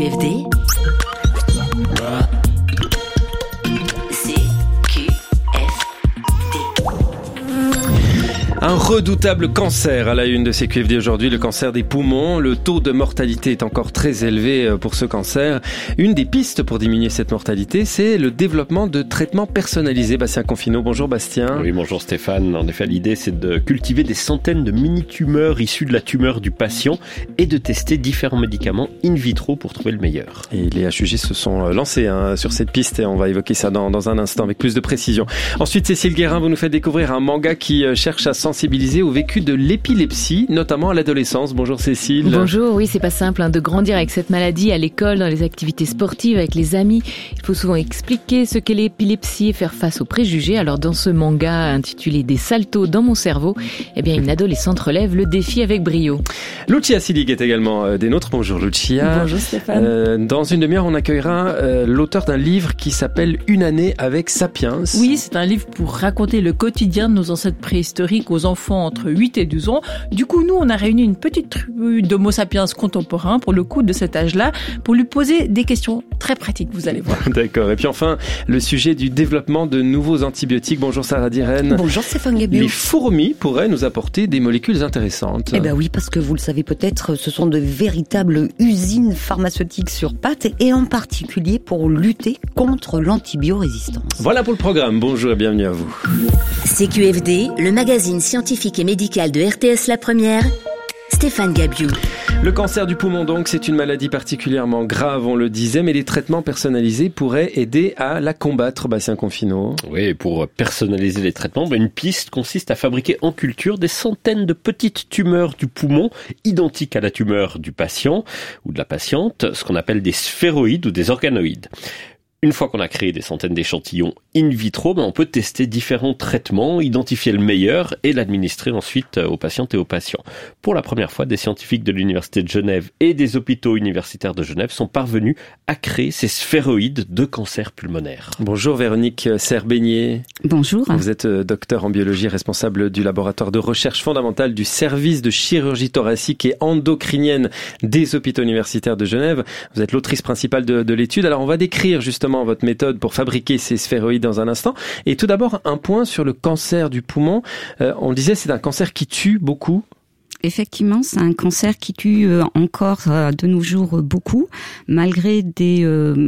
CQFD, Un redoutable cancer à la une de CQFD aujourd'hui, le cancer des poumons. Le taux de mortalité est encore très élevé pour ce cancer. Une des pistes pour diminuer cette mortalité, c'est le développement de traitements personnalisés. Bastien Confino, bonjour Bastien. Oui, bonjour Stéphane. En effet, l'idée c'est de cultiver des centaines de mini-tumeurs issues de la tumeur du patient et de tester différents médicaments in vitro pour trouver le meilleur. Et les HUG se sont lancés sur cette piste et on va évoquer ça dans un instant avec plus de précision. Ensuite, Cécile Guérin, vous nous faites découvrir un manga qui cherche à sensibiliser au vécu de l'épilepsie, notamment à l'adolescence. Bonjour Cécile. Bonjour, oui, c'est pas simple de grandir avec cette maladie à l'école, dans les activités sportives, avec les amis. Il faut souvent expliquer ce qu'est l'épilepsie et faire face aux préjugés. Alors dans ce manga intitulé Des saltos dans mon cerveau, une adolescente relève le défi avec brio. Lucia Silig est également des nôtres. Bonjour Lucia. Bonjour Stéphane. Dans une demi-heure, on accueillera l'auteur d'un livre qui s'appelle Une année avec Sapiens. Oui, c'est un livre pour raconter le quotidien de nos ancêtres préhistoriques aux enfants entre 8 et 12 ans. Du coup, nous, on a réuni une petite tribu d'Homo sapiens contemporains, pour le coup, de cet âge-là, pour lui poser des questions très pratiques, vous allez voir. D'accord. Et puis enfin, le sujet du développement de nouveaux antibiotiques. Bonjour Sarah Diren. Bonjour Stéphane Gabiou. Les fourmis pourraient nous apporter des molécules intéressantes. Eh ben oui, parce que vous le savez peut-être, ce sont de véritables usines pharmaceutiques sur pattes et en particulier pour lutter contre l'antibiorésistance. Voilà pour le programme. Bonjour et bienvenue à vous. CQFD, le magazine scientifique et médical de RTS La Première, Stéphane Gabiou. Le cancer du poumon, donc, c'est une maladie particulièrement grave, on le disait, mais les traitements personnalisés pourraient aider à la combattre, Bastien Confino. Oui, pour personnaliser les traitements, une piste consiste à fabriquer en culture des centaines de petites tumeurs du poumon, identiques à la tumeur du patient ou de la patiente, ce qu'on appelle des sphéroïdes ou des organoïdes. Une fois qu'on a créé des centaines d'échantillons in vitro, on peut tester différents traitements, identifier le meilleur et l'administrer ensuite aux patientes et aux patients. Pour la première fois, des scientifiques de l'Université de Genève et des hôpitaux universitaires de Genève sont parvenus à créer ces sphéroïdes de cancer pulmonaire. Bonjour Véronique Serbeigné. Bonjour. Vous êtes docteur en biologie, responsable du laboratoire de recherche fondamentale du service de chirurgie thoracique et endocrinienne des hôpitaux universitaires de Genève. Vous êtes l'autrice principale de l'étude. Alors on va décrire justement votre méthode pour fabriquer ces sphéroïdes dans un instant. Et tout d'abord, un point sur le cancer du poumon. On disait c'est un cancer qui tue beaucoup. Effectivement, c'est un cancer qui tue encore de nos jours beaucoup, malgré des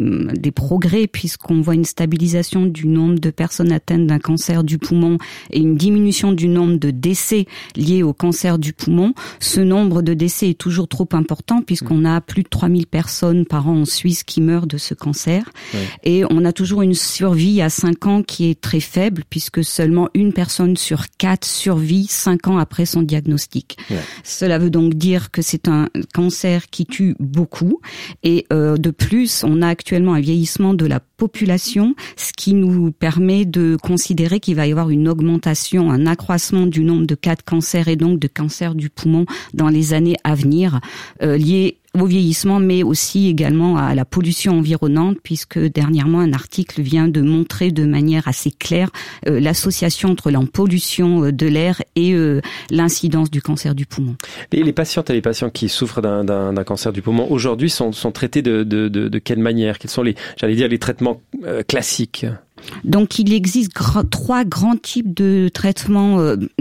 progrès, puisqu'on voit une stabilisation du nombre de personnes atteintes d'un cancer du poumon et une diminution du nombre de décès liés au cancer du poumon. Ce nombre de décès est toujours trop important, puisqu'on a plus de 3000 personnes par an en Suisse qui meurent de ce cancer. Ouais. Et on a toujours une survie à 5 ans qui est très faible, puisque seulement une personne sur 4 survit 5 ans après son diagnostic. Ouais. Cela veut donc dire que c'est un cancer qui tue beaucoup et de plus, on a actuellement un vieillissement de la population, ce qui nous permet de considérer qu'il va y avoir une augmentation, un accroissement du nombre de cas de cancer et donc de cancer du poumon dans les années à venir, liés au vieillissement, mais aussi également à la pollution environnante, puisque dernièrement un article vient de montrer de manière assez claire l'association entre la pollution de l'air et l'incidence du cancer du poumon. Les patientes et les patients qui souffrent d'un cancer du poumon aujourd'hui sont traités de quelle manière? Quels sont les traitements classiques? Donc il existe 4 grands types de traitements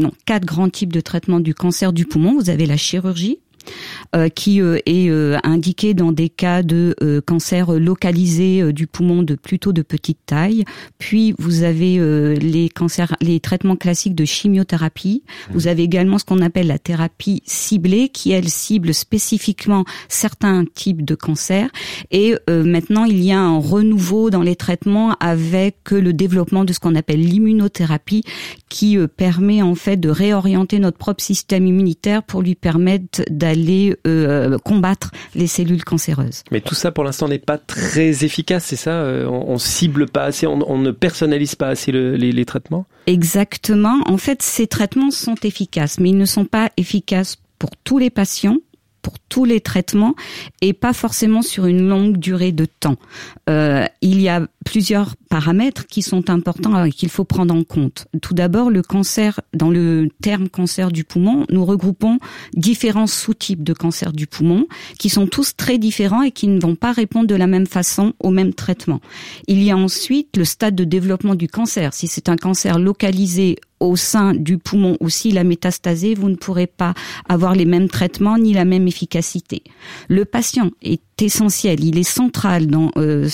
du cancer du poumon. Vous avez la chirurgie, qui est indiqué dans des cas de cancer localisé du poumon plutôt de petite taille. Puis vous avez les traitements classiques de chimiothérapie. Vous avez également ce qu'on appelle la thérapie ciblée, qui elle cible spécifiquement certains types de cancers. Et maintenant il y a un renouveau dans les traitements avec le développement de ce qu'on appelle l'immunothérapie, qui permet en fait de réorienter notre propre système immunitaire pour lui permettre d'aller combattre les cellules cancéreuses. Mais tout ça pour l'instant n'est pas très efficace, c'est ça? On cible pas assez, on ne personnalise pas assez les traitements? Exactement. En fait, ces traitements sont efficaces, mais ils ne sont pas efficaces pour tous les patients, pour tous les traitements et pas forcément sur une longue durée de temps. Il y a plusieurs paramètres qui sont importants et qu'il faut prendre en compte. Tout d'abord, le cancer, dans le terme cancer du poumon, nous regroupons différents sous-types de cancer du poumon qui sont tous très différents et qui ne vont pas répondre de la même façon au même traitement. Il y a ensuite le stade de développement du cancer. Si c'est un cancer localisé au sein du poumon ou s'il a métastasé, vous ne pourrez pas avoir les mêmes traitements ni la même efficacité. Le patient est essentiel, il est central dans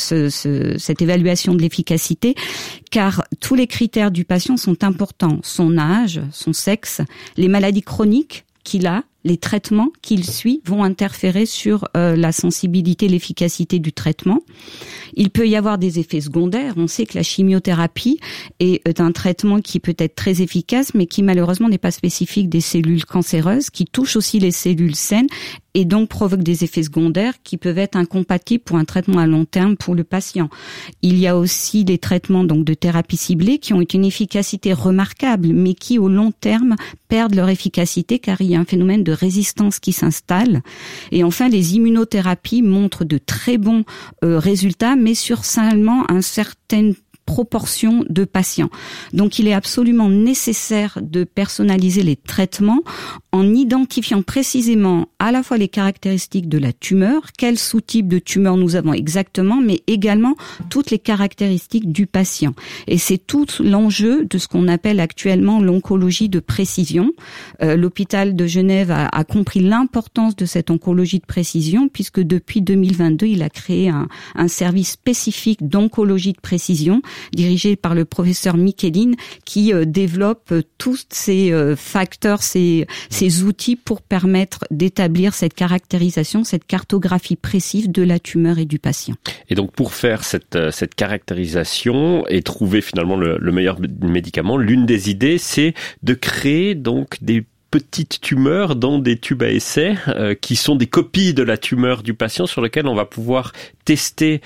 cette évaluation de l'efficacité, car tous les critères du patient sont importants. Son âge, son sexe, les maladies chroniques qu'il a, les traitements qu'il suit vont interférer sur la sensibilité, l'efficacité du traitement. Il peut y avoir des effets secondaires. On sait que la chimiothérapie est un traitement qui peut être très efficace, mais qui malheureusement n'est pas spécifique des cellules cancéreuses, qui touche aussi les cellules saines et donc provoque des effets secondaires qui peuvent être incompatibles pour un traitement à long terme pour le patient. Il y a aussi des traitements donc de thérapie ciblée qui ont une efficacité remarquable, mais qui au long terme perdent leur efficacité car il y a un phénomène de résistance qui s'installe. Et enfin, les immunothérapies montrent de très bons résultats, mais sur seulement un certain proportion de patients. Donc il est absolument nécessaire de personnaliser les traitements en identifiant précisément à la fois les caractéristiques de la tumeur, quel sous-type de tumeur nous avons exactement, mais également toutes les caractéristiques du patient. Et c'est tout l'enjeu de ce qu'on appelle actuellement l'oncologie de précision. L'hôpital de Genève a compris l'importance de cette oncologie de précision puisque depuis 2022, il a créé un service spécifique d'oncologie de précision dirigé par le professeur Michelin qui développe tous ces facteurs, ces outils pour permettre d'établir cette caractérisation, cette cartographie précise de la tumeur et du patient. Et donc pour faire cette caractérisation et trouver finalement le meilleur médicament, l'une des idées c'est de créer donc des petites tumeurs dans des tubes à essai qui sont des copies de la tumeur du patient sur lesquelles on va pouvoir tester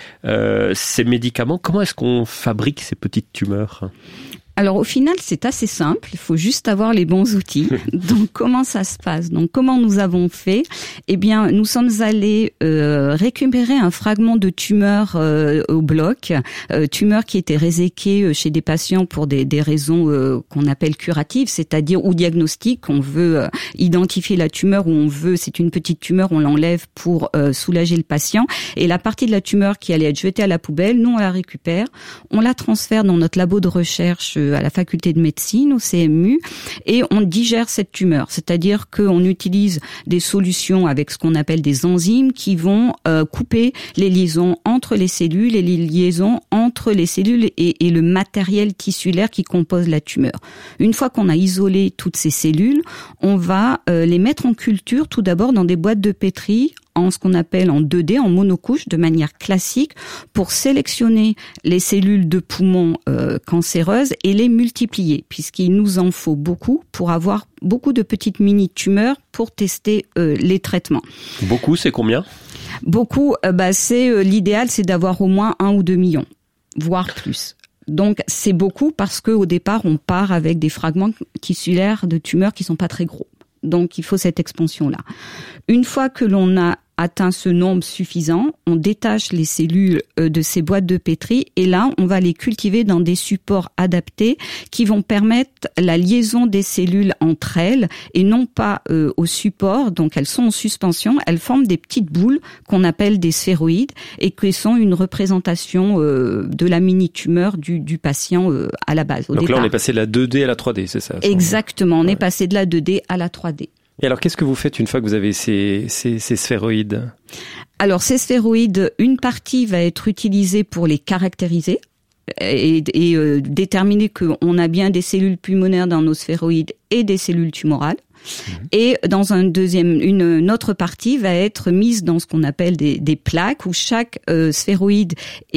ces médicaments. Comment est-ce qu'on fabrique ces petites tumeurs ? Alors au final, c'est assez simple, il faut juste avoir les bons outils. Donc comment ça se passe ? Donc comment nous avons fait ? Eh bien, nous sommes allés récupérer un fragment de tumeur au bloc, tumeur qui était réséquée chez des patients pour des raisons qu'on appelle curatives, c'est-à-dire ou diagnostiques, on veut identifier la tumeur ou on veut, c'est une petite tumeur, on l'enlève pour soulager le patient. Et la partie de la tumeur qui allait être jetée à la poubelle, nous on la récupère, on la transfère dans notre labo de recherche à la faculté de médecine, au CMU, et on digère cette tumeur. C'est-à-dire qu'on utilise des solutions avec ce qu'on appelle des enzymes qui vont couper les liaisons entre les cellules et les liaisons entre les cellules et le matériel tissulaire qui compose la tumeur. Une fois qu'on a isolé toutes ces cellules, on va les mettre en culture tout d'abord dans des boîtes de pétri en ce qu'on appelle en 2D, en monocouche, de manière classique, pour sélectionner les cellules de poumon cancéreuses et les multiplier, puisqu'il nous en faut beaucoup pour avoir beaucoup de petites mini-tumeurs pour tester les traitements. Beaucoup, c'est combien ? Beaucoup, c'est l'idéal, c'est d'avoir au moins 1 ou 2 millions, voire plus. Donc c'est beaucoup parce qu'au départ, on part avec des fragments tissulaires de tumeurs qui sont pas très gros. Donc il faut cette expansion-là. Une fois que l'on a atteint ce nombre suffisant, on détache les cellules de ces boîtes de pétri et là, on va les cultiver dans des supports adaptés qui vont permettre la liaison des cellules entre elles et non pas au support. Donc, elles sont en suspension, elles forment des petites boules qu'on appelle des sphéroïdes et qui sont une représentation de la mini-tumeur du patient à la base. Donc départ. Là, on est passé de la 2D à la 3D, c'est ça ? Exactement, on est passé de la 2D à la 3D. Et alors, qu'est-ce que vous faites une fois que vous avez ces sphéroïdes ? Alors, ces sphéroïdes, une partie va être utilisée pour les caractériser et déterminer qu'on a bien des cellules pulmonaires dans nos sphéroïdes et des cellules tumorales. Et dans une autre partie va être mise dans ce qu'on appelle des plaques où chaque sphéroïde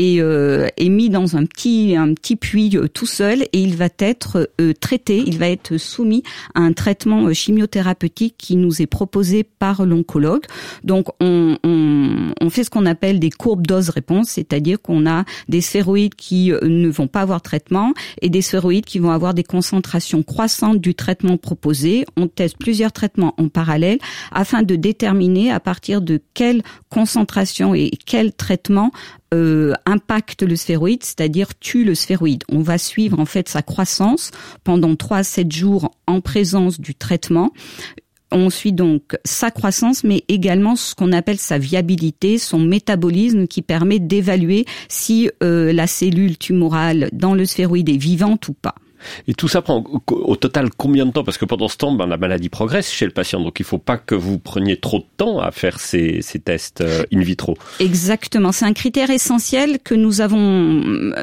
est mis dans un petit puits tout seul et il va être traité, il va être soumis à un traitement chimiothérapeutique qui nous est proposé par l'oncologue. Donc on fait ce qu'on appelle des courbes dose-réponse, c'est-à-dire qu'on a des sphéroïdes qui ne vont pas avoir traitement et des sphéroïdes qui vont avoir des concentrations croissantes du traitement proposé. On teste plusieurs traitements en parallèle afin de déterminer à partir de quelle concentration et quel traitement impacte le sphéroïde, c'est-à-dire tue le sphéroïde. On va suivre en fait sa croissance pendant 3 à 7 jours en présence du traitement. On suit donc sa croissance, mais également ce qu'on appelle sa viabilité, son métabolisme qui permet d'évaluer si la cellule tumorale dans le sphéroïde est vivante ou pas. Et tout ça prend au total combien de temps? Parce que pendant ce temps, la maladie progresse chez le patient. Donc, il ne faut pas que vous preniez trop de temps à faire ces tests in vitro. Exactement. C'est un critère essentiel que nous avons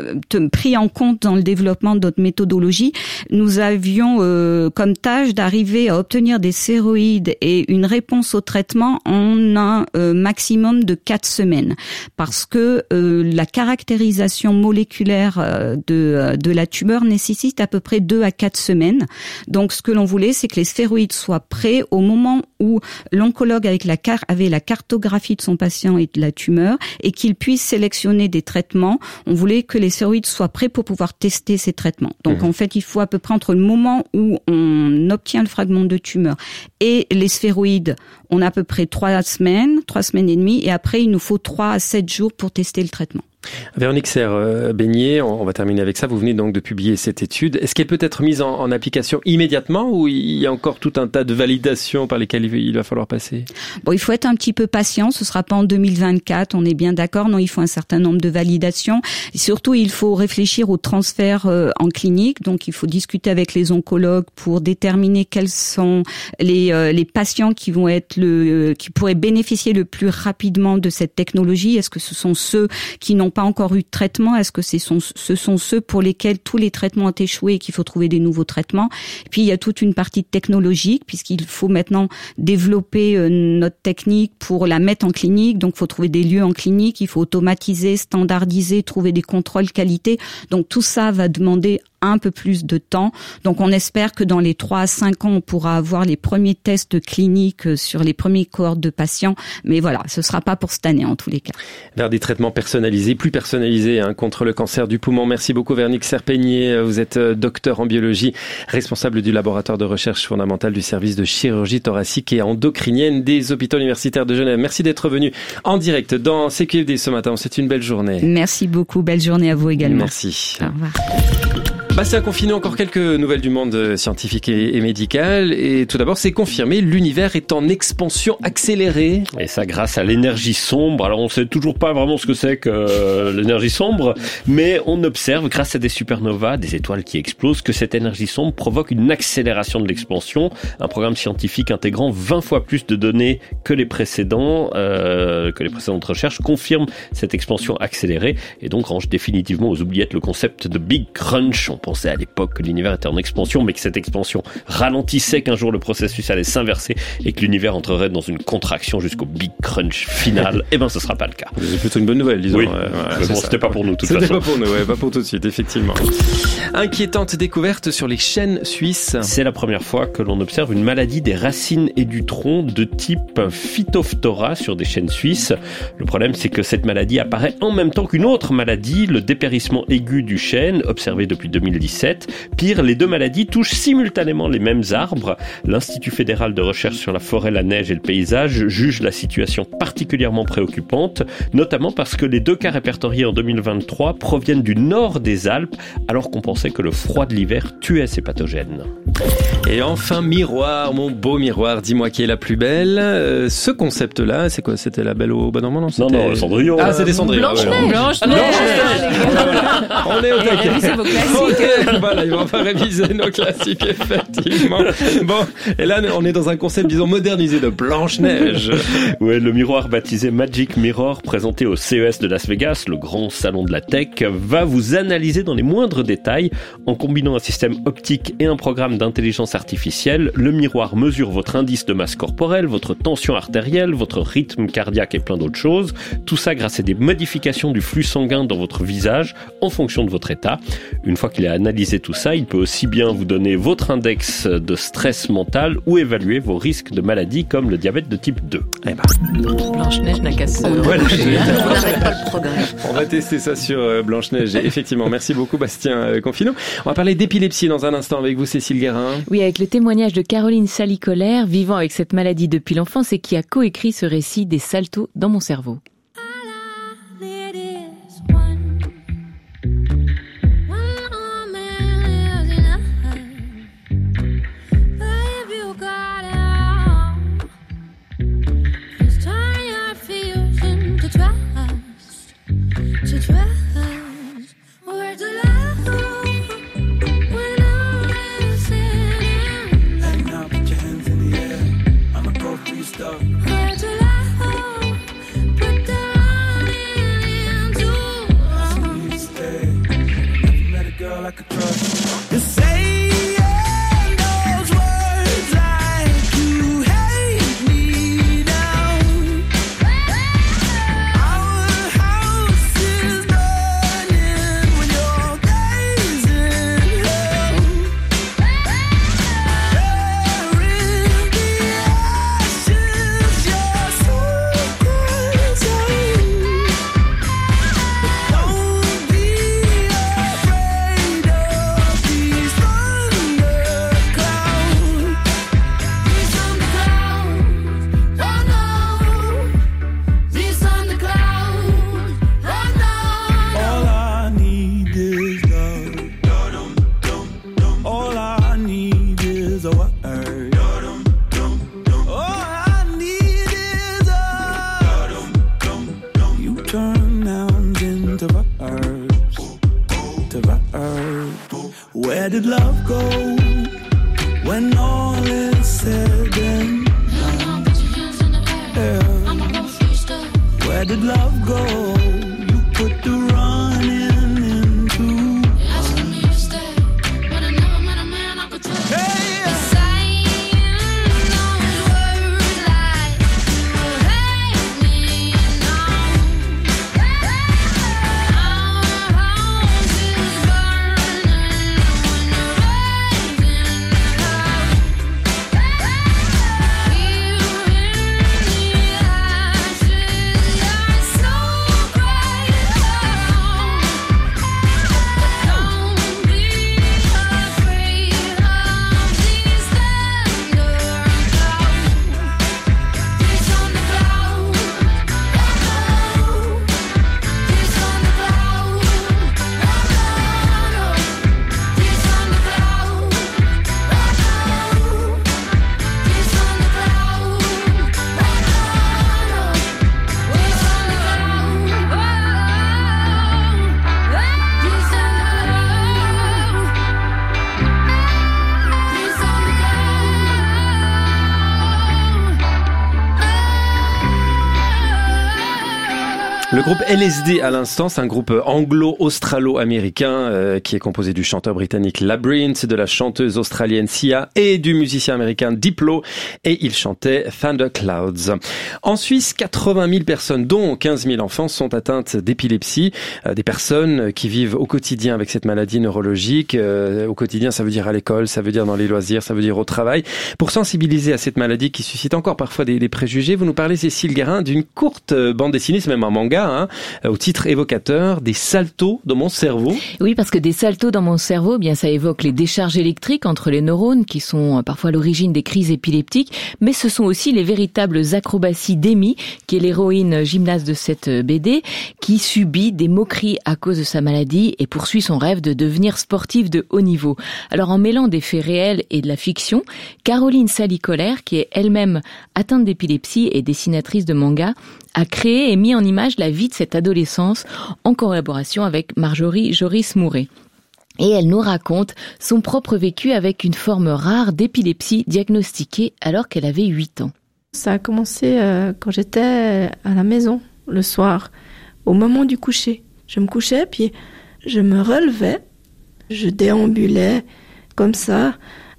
pris en compte dans le développement de notre méthodologie. Nous avions comme tâche d'arriver à obtenir des sphéroïdes et une réponse au traitement en un maximum de 4 semaines. Parce que la caractérisation moléculaire de la tumeur nécessite à peu près 2 à 4 semaines. Donc, ce que l'on voulait, c'est que les sphéroïdes soient prêts au moment où l'oncologue avait la cartographie de son patient et de la tumeur et qu'il puisse sélectionner des traitements. On voulait que les sphéroïdes soient prêts pour pouvoir tester ces traitements. Donc, en fait, il faut à peu près entre le moment où on obtient le fragment de tumeur et les sphéroïdes, on a à peu près 3 semaines et demie, et après, il nous faut 3 à 7 jours pour tester le traitement. Véronique Serre-Beignet, on va terminer avec ça. Vous venez donc de publier cette étude. Est-ce qu'elle peut être mise en application immédiatement ou il y a encore tout un tas de validations par lesquelles il va falloir passer? Bon, il faut être un petit peu patient. Ce sera pas en 2024, on est bien d'accord. Non, il faut un certain nombre de validations. Et surtout, il faut réfléchir au transfert en clinique. Donc, il faut discuter avec les oncologues pour déterminer quels sont les patients qui vont être qui pourraient bénéficier le plus rapidement de cette technologie. Est-ce que ce sont ceux qui n'ont pas encore eu de traitement? Est-ce que ce sont ceux pour lesquels tous les traitements ont échoué et qu'il faut trouver des nouveaux traitements? Et puis, il y a toute une partie technologique, puisqu'il faut maintenant développer notre technique pour la mettre en clinique. Donc, il faut trouver des lieux en clinique, il faut automatiser, standardiser, trouver des contrôles qualité. Donc, tout ça va demander un peu plus de temps. Donc, on espère que dans les 3 à 5 ans, on pourra avoir les premiers tests cliniques sur les premiers cohortes de patients. Mais voilà, ce sera pas pour cette année en tous les cas. Vers des traitements personnalisés, plus personnalisés contre le cancer du poumon. Merci beaucoup Véronique Serre-Beignet. Vous êtes docteur en biologie, responsable du laboratoire de recherche fondamentale du service de chirurgie thoracique et endocrinienne des hôpitaux universitaires de Genève. Merci d'être venu en direct dans CQFD ce matin. C'est une belle journée. Merci beaucoup. Belle journée à vous également. Merci. Au revoir. C'est à confiner encore quelques nouvelles du monde scientifique et médical. Et tout d'abord, c'est confirmé, l'univers est en expansion accélérée. Et ça grâce à l'énergie sombre. Alors on sait toujours pas vraiment ce que c'est que l'énergie sombre, mais on observe grâce à des supernovas, des étoiles qui explosent, que cette énergie sombre provoque une accélération de l'expansion. Un programme scientifique intégrant 20 fois plus de données que les précédentes recherches confirme cette expansion accélérée et donc range définitivement aux oubliettes le concept de Big Crunch. On pensait à l'époque que l'univers était en expansion, mais que cette expansion ralentissait, qu'un jour le processus allait s'inverser et que l'univers entrerait dans une contraction jusqu'au Big Crunch final. Eh ben, ce sera pas le cas. C'est plutôt une bonne nouvelle, disons. Oui, mais bon, c'était pas pour nous, de toute façon. C'était pas pour nous, pas pour tout de suite, effectivement. Inquiétante découverte sur les chênes suisses. C'est la première fois que l'on observe une maladie des racines et du tronc de type Phytophthora sur des chênes suisses. Le problème, c'est que cette maladie apparaît en même temps qu'une autre maladie, le dépérissement aigu du chêne, observé depuis 2017. Pire, les deux maladies touchent simultanément les mêmes arbres. L'Institut fédéral de recherche sur la forêt, la neige et le paysage juge la situation particulièrement préoccupante, notamment parce que les 2 cas répertoriés en 2023 proviennent du nord des Alpes, alors qu'on pensait que le froid de l'hiver tuait ces pathogènes. Et enfin, miroir, mon beau miroir, dis-moi qui est la plus belle. Ce concept-là, c'est quoi? C'était la Belle au Bois dormant? Non, le Cendrillon. Ah, c'est des Cendrillons. Blanche-Neige. On est au taquet. Révisez vos classiques. Voilà, on va réviser nos classiques, effectivement. Bon, et là, on est dans un concept, disons, modernisé de Blanche-Neige. Ouais, le miroir baptisé Magic Mirror, présenté au CES de Las Vegas, le grand salon de la tech, va vous analyser dans les moindres détails. En combinant un système optique et un programme d'intelligence artificielle, le miroir mesure votre indice de masse corporelle, votre tension artérielle, votre rythme cardiaque et plein d'autres choses. Tout ça grâce à des modifications du flux sanguin dans votre visage en fonction de votre état. Une fois qu'il est à analyser tout ça. Il peut aussi bien vous donner votre index de stress mental ou évaluer vos risques de maladies comme le diabète de type 2. Blanche-Neige n'a qu'à se... On n'arrête pas le progrès. On va tester ça sur Blanche-Neige. Effectivement, merci beaucoup Bastien Confino. On va parler d'épilepsie dans un instant avec vous, Cécile Guérin. Oui, avec le témoignage de Caroline Salicolère, vivant avec cette maladie depuis l'enfance et qui a coécrit ce récit des saltos dans mon cerveau. Where did love go when all is said and done? Yeah. Where did love go? You put the running into. Asking me to stay, but I never met a man I could trust. Hey. Le groupe LSD à l'instant, c'est un groupe anglo-australo-américain qui est composé du chanteur britannique Labrinth, de la chanteuse australienne Sia et du musicien américain Diplo, et ils chantaient Thunderclouds. En Suisse, 80 000 personnes, dont 15 000 enfants, sont atteintes d'épilepsie. Des personnes qui vivent au quotidien avec cette maladie neurologique. Au quotidien, ça veut dire à l'école, ça veut dire dans les loisirs, ça veut dire au travail. Pour sensibiliser à cette maladie qui suscite encore parfois des préjugés, vous nous parlez, Cécile Guérin, d'une courte bande dessinée, c'est même un manga, au titre évocateur, des saltos dans mon cerveau. Oui, parce que des saltos dans mon cerveau, bien ça évoque les décharges électriques entre les neurones qui sont parfois à l'origine des crises épileptiques, mais ce sont aussi les véritables acrobaties d'Amy, qui est l'héroïne gymnaste de cette BD, qui subit des moqueries à cause de sa maladie et poursuit son rêve de devenir sportive de haut niveau. Alors en mêlant des faits réels et de la fiction, Caroline Salicolère, qui est elle-même atteinte d'épilepsie et dessinatrice de manga, a créé et mis en image la vie de cette adolescence en collaboration avec Marjorie Joris-Mouret. Et elle nous raconte son propre vécu avec une forme rare d'épilepsie diagnostiquée alors qu'elle avait 8 ans. Ça a commencé quand j'étais à la maison, le soir, au moment du coucher. Je me couchais, puis je me relevais, je déambulais comme ça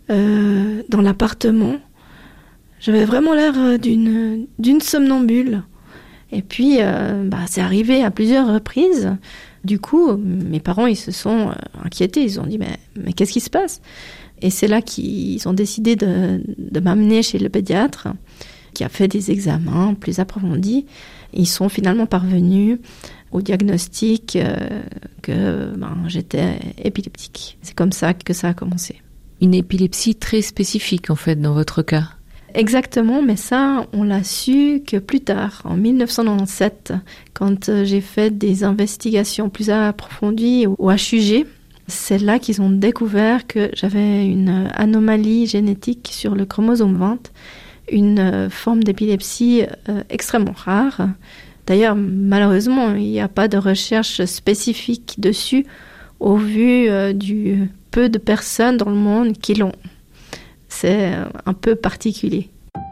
dans l'appartement. J'avais vraiment l'air d'une somnambule. Et puis, c'est arrivé à plusieurs reprises Du coup, mes parents, ils se sont inquiétés. Ils ont dit, mais qu'est-ce qui se passe? Et c'est là qu'ils ont décidé de m'amener chez le pédiatre, qui a fait des examens plus approfondis. Ils sont finalement parvenus au diagnostic que j'étais épileptique. C'est comme ça que ça a commencé. Une épilepsie très spécifique, en fait, dans votre cas. Exactement, mais ça, on l'a su que plus tard, en 1997, quand j'ai fait des investigations plus approfondies au HUG. C'est là qu'ils ont découvert que j'avais une anomalie génétique sur le chromosome 20, une forme d'épilepsie extrêmement rare. D'ailleurs, malheureusement, il n'y a pas de recherche spécifique dessus au vu du peu de personnes dans le monde qui l'ont. C'est un peu particulier.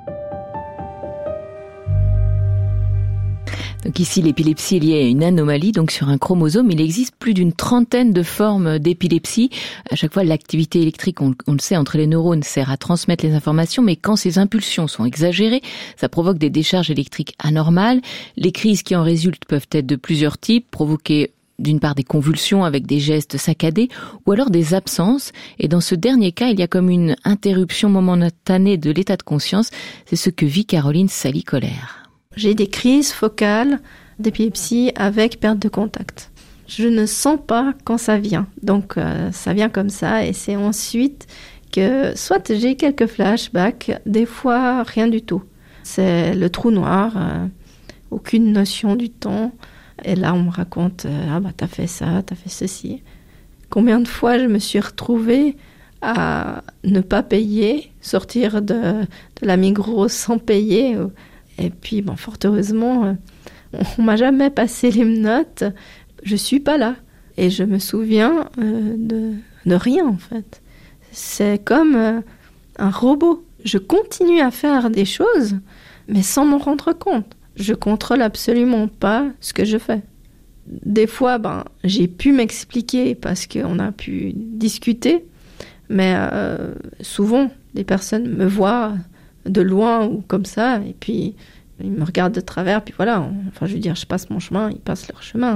Donc ici, l'épilepsie est liée à une anomalie, donc sur un chromosome. Il existe plus d'une trentaine de formes d'épilepsie. À chaque fois, l'activité électrique, on le sait, entre les neurones sert à transmettre les informations, mais quand ces impulsions sont exagérées, ça provoque des décharges électriques anormales. Les crises qui en résultent peuvent être de plusieurs types, provoquer d'une part des convulsions avec des gestes saccadés, ou alors des absences. Et dans ce dernier cas, il y a comme une interruption momentanée de l'état de conscience. C'est ce que vit Caroline Sally-Koller. J'ai des crises focales d'épilepsie avec perte de contact. Je ne sens pas quand ça vient. Donc ça vient comme ça et c'est ensuite que soit j'ai quelques flashbacks, des fois rien du tout. C'est le trou noir, aucune notion du temps. Et là on me raconte t'as fait ça, t'as fait ceci. Combien de fois je me suis retrouvée à ne pas payer, sortir de la Migros sans payer. Et puis, fort heureusement, on m'a jamais passé les notes. Je suis pas là. Et je me souviens de rien, en fait. C'est comme un robot. Je continue à faire des choses, mais sans m'en rendre compte. Je contrôle absolument pas ce que je fais. Des fois, j'ai pu m'expliquer parce qu'on a pu discuter, mais souvent, des personnes me voient de loin ou comme ça, et puis ils me regardent de travers, puis voilà, je passe mon chemin, ils passent leur chemin.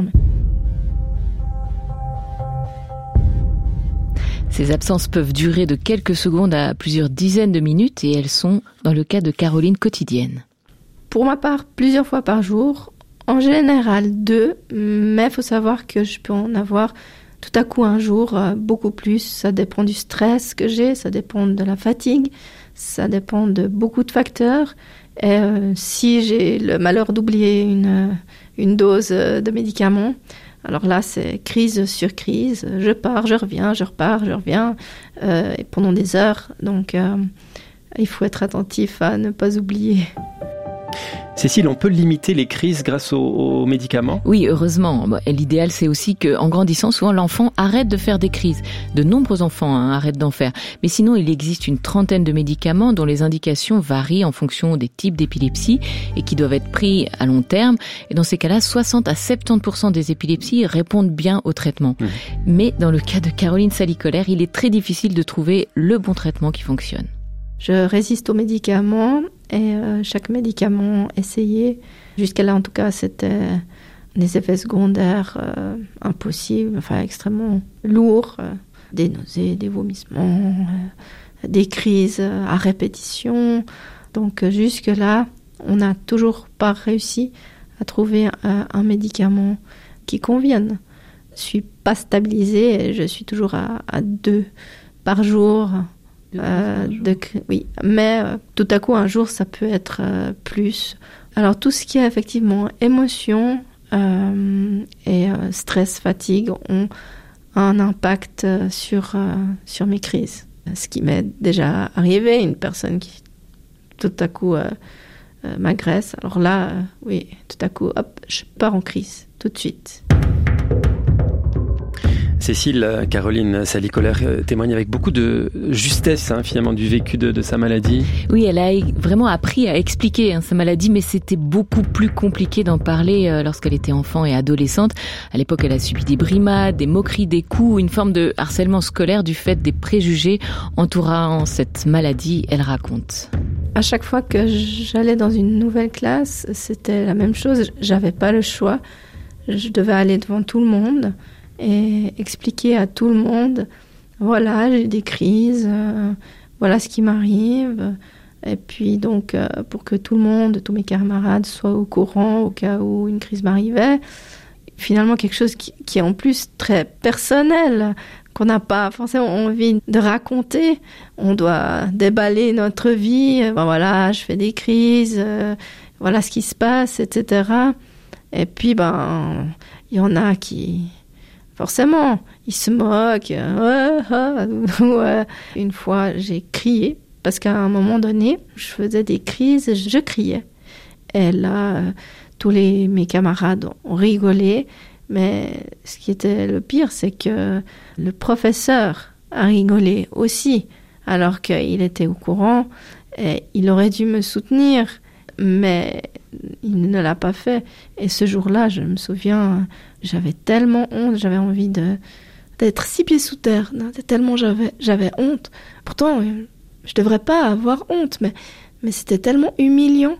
Ces absences peuvent durer de quelques secondes à plusieurs dizaines de minutes, et elles sont, dans le cas de Caroline, quotidiennes. Pour ma part, plusieurs fois par jour, en général 2, mais il faut savoir que je peux en avoir tout à coup un jour beaucoup plus. Ça dépend du stress que j'ai, ça dépend de la fatigue, ça dépend de beaucoup de facteurs. Et si j'ai le malheur d'oublier une dose de médicaments, alors là, c'est crise sur crise. Je pars, je reviens, je repars, je reviens, et pendant des heures. Donc, il faut être attentif à ne pas oublier. Cécile, on peut limiter les crises grâce aux médicaments ? Oui, heureusement. L'idéal, c'est aussi qu'en grandissant, souvent l'enfant arrête de faire des crises. De nombreux enfants arrêtent d'en faire. Mais sinon, il existe une trentaine de médicaments dont les indications varient en fonction des types d'épilepsie et qui doivent être pris à long terme. Et dans ces cas-là, 60 à 70% des épilepsies répondent bien au traitement. Mais dans le cas de Caroline Sally-Koller, il est très difficile de trouver le bon traitement qui fonctionne. Je résiste aux médicaments et chaque médicament essayé, jusqu'à là en tout cas, c'était des effets secondaires impossibles, extrêmement lourds, des nausées, des vomissements, des crises à répétition. Donc jusque là, on n'a toujours pas réussi à trouver un médicament qui convienne. Je suis pas stabilisée et je suis toujours à 2 par jour. Oui, mais tout à coup un jour ça peut être plus. Alors tout ce qui est effectivement émotion et stress, fatigue ont un impact sur mes crises. Ce qui m'est déjà arrivé, une personne qui tout à coup m'agresse. Alors là, oui, tout à coup, hop, je pars en crise tout de suite. Cécile, Caroline Sally-Koller témoigne avec beaucoup de justesse finalement du vécu de sa maladie. Oui, elle a vraiment appris à expliquer sa maladie, mais c'était beaucoup plus compliqué d'en parler lorsqu'elle était enfant et adolescente. À l'époque, elle a subi des brimades, des moqueries, des coups, une forme de harcèlement scolaire du fait des préjugés entourant cette maladie, elle raconte. À chaque fois que j'allais dans une nouvelle classe, c'était la même chose. J'avais pas le choix. je devais aller devant tout le monde et expliquer à tout le monde, voilà, j'ai des crises, voilà ce qui m'arrive. Et puis donc, pour que tout le monde, tous mes camarades soient au courant au cas où une crise m'arrivait. Finalement, quelque chose qui est en plus très personnel, qu'on n'a pas forcément envie de raconter. On doit déballer notre vie. Voilà, je fais des crises, voilà ce qui se passe, etc. Et puis, il y en a qui, forcément, ils se moquent. Ouais. Une fois, j'ai crié, parce qu'à un moment donné, je faisais des crises, je criais. Et là, tous mes camarades ont rigolé. Mais ce qui était le pire, c'est que le professeur a rigolé aussi, alors qu'il était au courant et il aurait dû me soutenir, mais il ne l'a pas fait. Et ce jour-là, je me souviens, j'avais tellement honte, j'avais envie d'être 6 pieds sous terre, tellement j'avais honte. Pourtant, je ne devrais pas avoir honte, mais c'était tellement humiliant.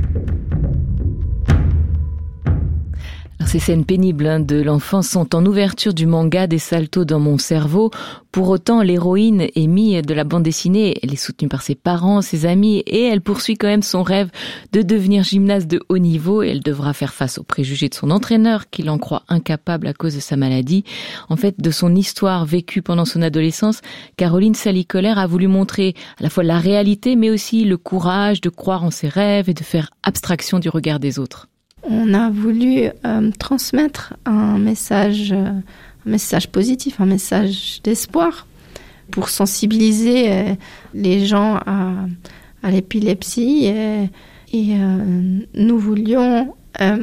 Ces scènes pénibles de l'enfance sont en ouverture du manga Des saltos dans mon cerveau. Pour autant, l'héroïne Amy de la bande dessinée, elle est soutenue par ses parents, ses amis, et elle poursuit quand même son rêve de devenir gymnaste de haut niveau. Et elle devra faire face aux préjugés de son entraîneur, qui l'en croit incapable à cause de sa maladie. En fait, de son histoire vécue pendant son adolescence, Caroline Sally-Kohler a voulu montrer à la fois la réalité, mais aussi le courage de croire en ses rêves et de faire abstraction du regard des autres. On a voulu transmettre un message positif, un message d'espoir pour sensibiliser les gens à l'épilepsie. Et nous voulions,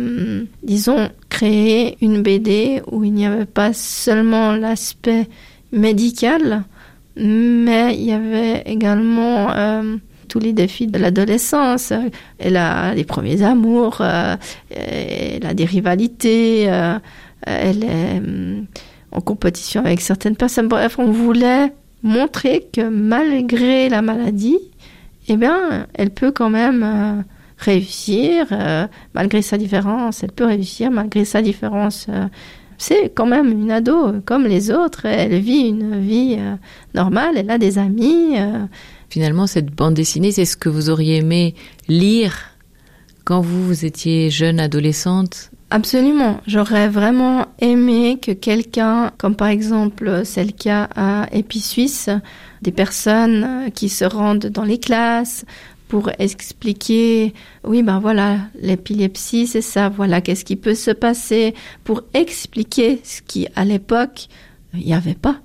créer une BD où il n'y avait pas seulement l'aspect médical, mais il y avait également tous les défis de l'adolescence. Elle a les premiers amours, elle a des rivalités, elle est en compétition avec certaines personnes. Bref, on voulait montrer que malgré la maladie, elle peut quand même réussir, malgré sa différence. Elle peut réussir malgré sa différence. C'est quand même une ado comme les autres. Elle vit une vie normale, elle a des amis. Finalement, cette bande dessinée, c'est ce que vous auriez aimé lire quand vous étiez jeune adolescente? Absolument. J'aurais vraiment aimé que quelqu'un, comme par exemple c'est le cas à Épisuisse, des personnes qui se rendent dans les classes pour expliquer, voilà, l'épilepsie, c'est ça, voilà, qu'est-ce qui peut se passer, pour expliquer ce qui, à l'époque, il n'y avait pas.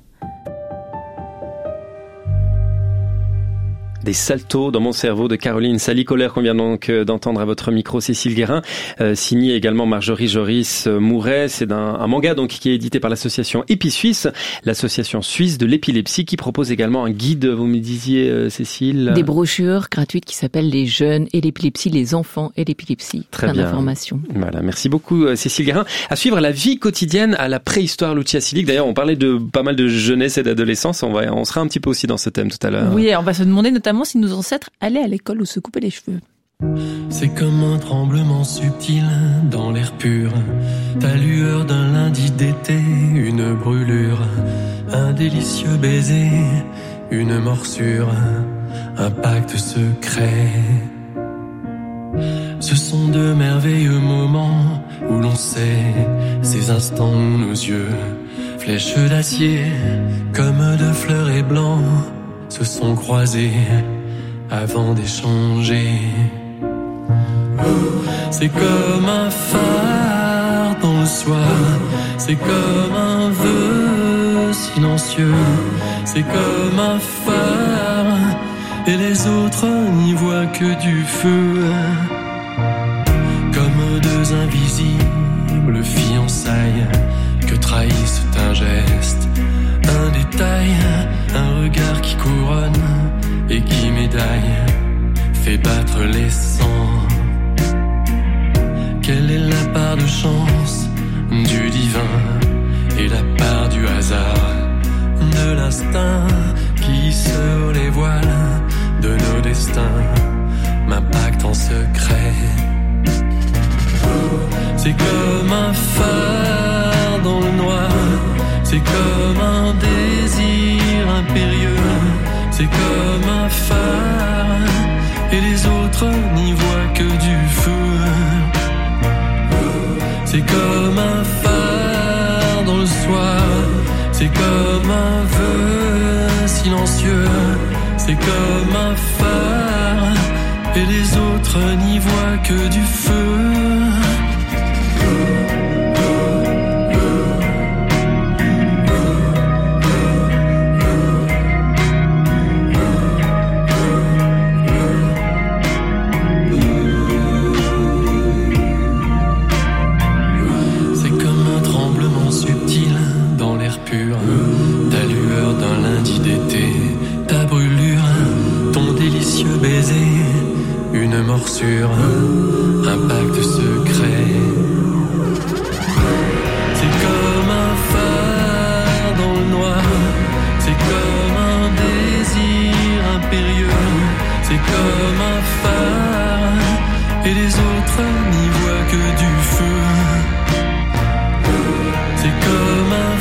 Des saltos dans mon cerveau de Caroline Sally-Kohler qu'on vient donc d'entendre à votre micro, Cécile Guérin, signé également Marjorie Joris Mouret. C'est un manga donc qui est édité par l'association Épisuisse, l'association suisse de l'épilepsie, qui propose également un guide, vous me disiez Cécile. Des brochures gratuites qui s'appellent Les jeunes et l'épilepsie, les enfants et l'épilepsie. Très bien. D'informations. Voilà, merci beaucoup Cécile Guérin. À suivre la vie quotidienne à la préhistoire Lucia Silic. D'ailleurs, on parlait de pas mal de jeunesse et d'adolescence. On sera un petit peu aussi dans ce thème tout à l'heure. Oui, on va se demander notamment si nos ancêtres allaient à l'école ou se coupaient les cheveux. C'est comme un tremblement subtil dans l'air pur, ta lueur d'un lundi d'été, une brûlure, un délicieux baiser, une morsure, un pacte secret. Ce sont de merveilleux moments où l'on sait, ces instants où nos yeux, flèches d'acier, comme de fleurs et blancs, se sont croisés avant d'échanger. C'est comme un phare dans le soir, c'est comme un vœu silencieux, c'est comme un phare, et les autres n'y voient que du feu. Comme deux invisibles fiançailles que trahissent un geste, un détail, un regard qui couronne et qui médaille, fait battre les sangs. Quelle est la part de chance du divin et la part du hasard, de l'instinct qui sur les voiles de nos destins m'impacte en secret. c'est comme un phare dans le noir, c'est comme un désir impérieux, c'est comme un phare, et les autres n'y voient que du feu. C'est comme un phare dans le soir, c'est comme un vœu silencieux, c'est comme un phare, et les autres n'y voient que du feu. Ta lueur d'un lundi d'été, ta brûlure, ton délicieux baiser, une morsure, un pacte secret. C'est comme un phare dans le noir, c'est comme un désir impérieux, c'est comme un phare, et les autres n'y voient que du feu. C'est comme un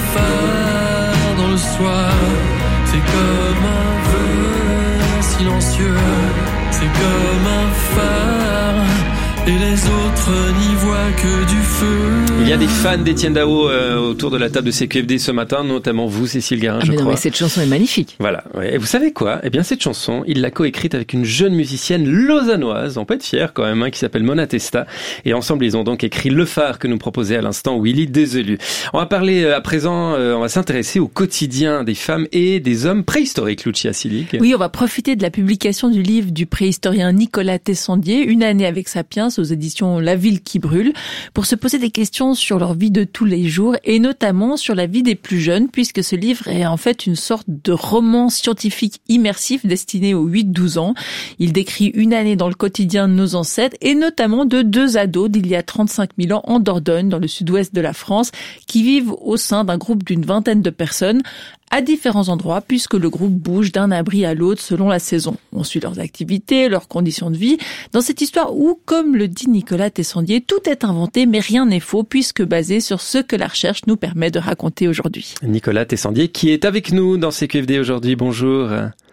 phare dans le soir, c'est comme un vœu silencieux, c'est comme un phare, et les autres n'y voient que du feu. Il y a des fans d'Étienne Dao autour de la table de CQFD ce matin, notamment vous, Cécile Guérin, je crois. Mais cette chanson est magnifique. Voilà. Et vous savez quoi ? Eh bien, cette chanson, il l'a coécrite avec une jeune musicienne lausannoise, on peut être fier quand même, qui s'appelle Mona Testa. Et ensemble, ils ont donc écrit Le Phare que nous proposait à l'instant Willy Deselus. On va parler à présent, on va s'intéresser au quotidien des femmes et des hommes préhistoriques, Lucia Silic. Oui, on va profiter de la publication du livre du préhistorien Nicolas Tessandier, Une année avec Sapiens, aux éditions La Ville qui brûle, pour se poser des questions sur leur vie de tous les jours et notamment sur la vie des plus jeunes, puisque ce livre est en fait une sorte de roman scientifique immersif destiné aux 8-12 ans. Il décrit une année dans le quotidien de nos ancêtres et notamment de 2 ados d'il y a 35 000 ans en Dordogne, dans le sud-ouest de la France, qui vivent au sein d'un groupe d'une vingtaine de personnes à différents endroits, puisque le groupe bouge d'un abri à l'autre selon la saison. On suit leurs activités, leurs conditions de vie, dans cette histoire où, comme le dit Nicolas Tessandier, tout est inventé, mais rien n'est faux, puisque basé sur ce que la recherche nous permet de raconter aujourd'hui. Nicolas Tessandier, qui est avec nous dans CQFD aujourd'hui. Bonjour.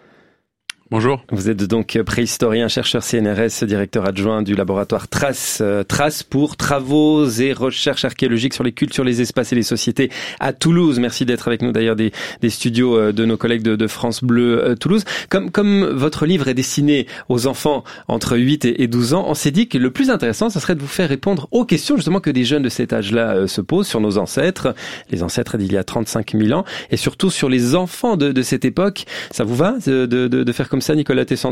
Bonjour. Vous êtes donc préhistorien, chercheur CNRS, directeur adjoint du laboratoire TRACE pour travaux et recherches archéologiques sur les cultures, les espaces et les sociétés à Toulouse. Merci d'être avec nous d'ailleurs des studios de nos collègues de France Bleu Toulouse. Comme votre livre est destiné aux enfants entre 8 et 12 ans, on s'est dit que le plus intéressant, ça serait de vous faire répondre aux questions justement que des jeunes de cet âge-là se posent sur nos ancêtres, les ancêtres d'il y a 35 000 ans, et surtout sur les enfants de cette époque. Ça vous va de faire comme ça, Nicolas Tessandier ?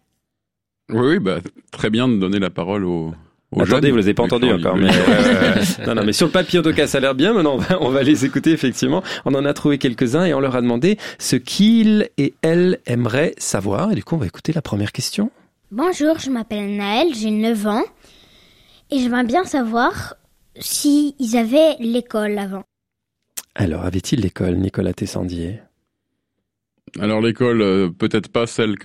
Oui, très bien de donner la parole aux Attendez, jeunes. vous les avez pas entendus encore, mais non, mais sur le papier en tout cas, ça a l'air bien. Maintenant, on va les écouter effectivement. On en a trouvé quelques-uns et on leur a demandé ce qu'ils et elles aimeraient savoir. Et du coup, on va écouter la première question. Bonjour, je m'appelle Naël, j'ai 9 ans et j'aimerais bien savoir s'ils avaient l'école avant. Alors, avait-il l'école, Nicolas Tessandier ? Alors l'école, peut-être pas celle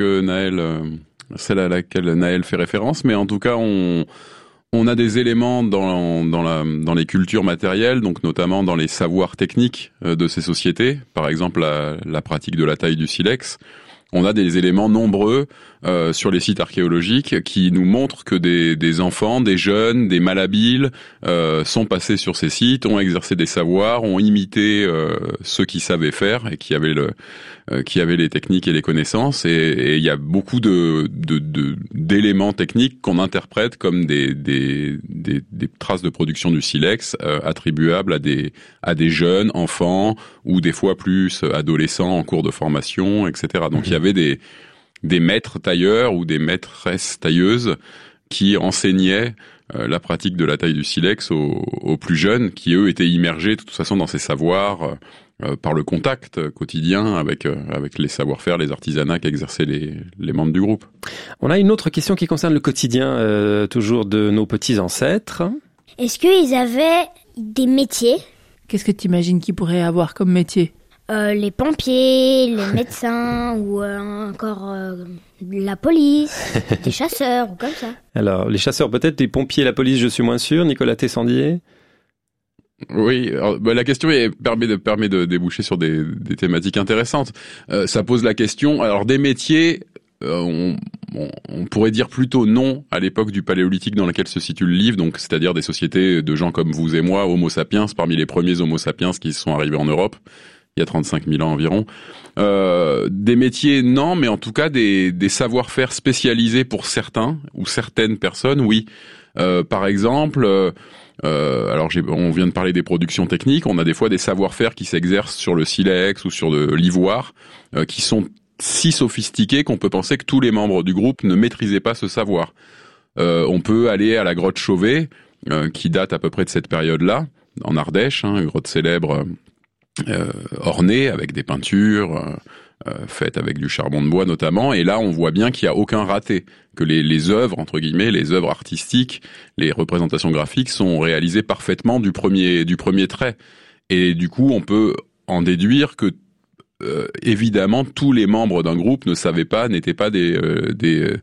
à laquelle Naël fait référence, mais en tout cas on a des éléments dans les cultures matérielles, donc notamment dans les savoirs techniques de ces sociétés, par exemple la pratique de la taille du silex. On a des éléments nombreux sur les sites archéologiques qui nous montrent que des enfants, des jeunes, des malhabiles sont passés sur ces sites, ont exercé des savoirs, ont imité ceux qui savaient faire et qui avaient les techniques et les connaissances. Et il y a beaucoup d'éléments techniques qu'on interprète comme des traces de production du silex attribuables à des jeunes enfants ou des fois plus adolescents en cours de formation, etc. Donc il y avait des maîtres tailleurs ou des maîtresses tailleuses qui enseignaient la pratique de la taille du silex aux plus jeunes, qui eux étaient immergés de toute façon dans ces savoirs par le contact quotidien avec les savoir-faire, les artisanats qu'exerçaient les membres du groupe. On a une autre question qui concerne le quotidien toujours de nos petits ancêtres. Est-ce qu'ils avaient des métiers ? Qu'est-ce que tu imagines qu'ils pourraient avoir comme métier ? Les pompiers, les médecins ou encore la police, des chasseurs ou comme ça. Alors, les chasseurs peut-être, les pompiers, la police, je suis moins sûr. Nicolas Tessandier? Oui, alors, la question permet de déboucher sur des thématiques intéressantes. Ça pose la question, alors des métiers, on pourrait dire plutôt non à l'époque du Paléolithique dans laquelle se situe le livre, donc c'est-à-dire des sociétés de gens comme vous et moi, Homo sapiens, parmi les premiers Homo sapiens qui sont arrivés en Europe, il y a 35 000 ans environ. Des métiers, non, mais en tout cas des savoir-faire spécialisés pour certains ou certaines personnes, oui. Par exemple, on vient de parler des productions techniques, on a des fois des savoir-faire qui s'exercent sur le silex ou sur l'ivoire, qui sont si sophistiqués qu'on peut penser que tous les membres du groupe ne maîtrisaient pas ce savoir. On peut aller à la grotte Chauvet, qui date à peu près de cette période-là, en Ardèche, une grotte célèbre ornée avec des peintures faites avec du charbon de bois notamment, et là on voit bien qu'il n'y a aucun raté, que les œuvres, entre guillemets, les œuvres artistiques, les représentations graphiques sont réalisées parfaitement du premier trait. Et du coup on peut en déduire que évidemment tous les membres d'un groupe n'étaient pas des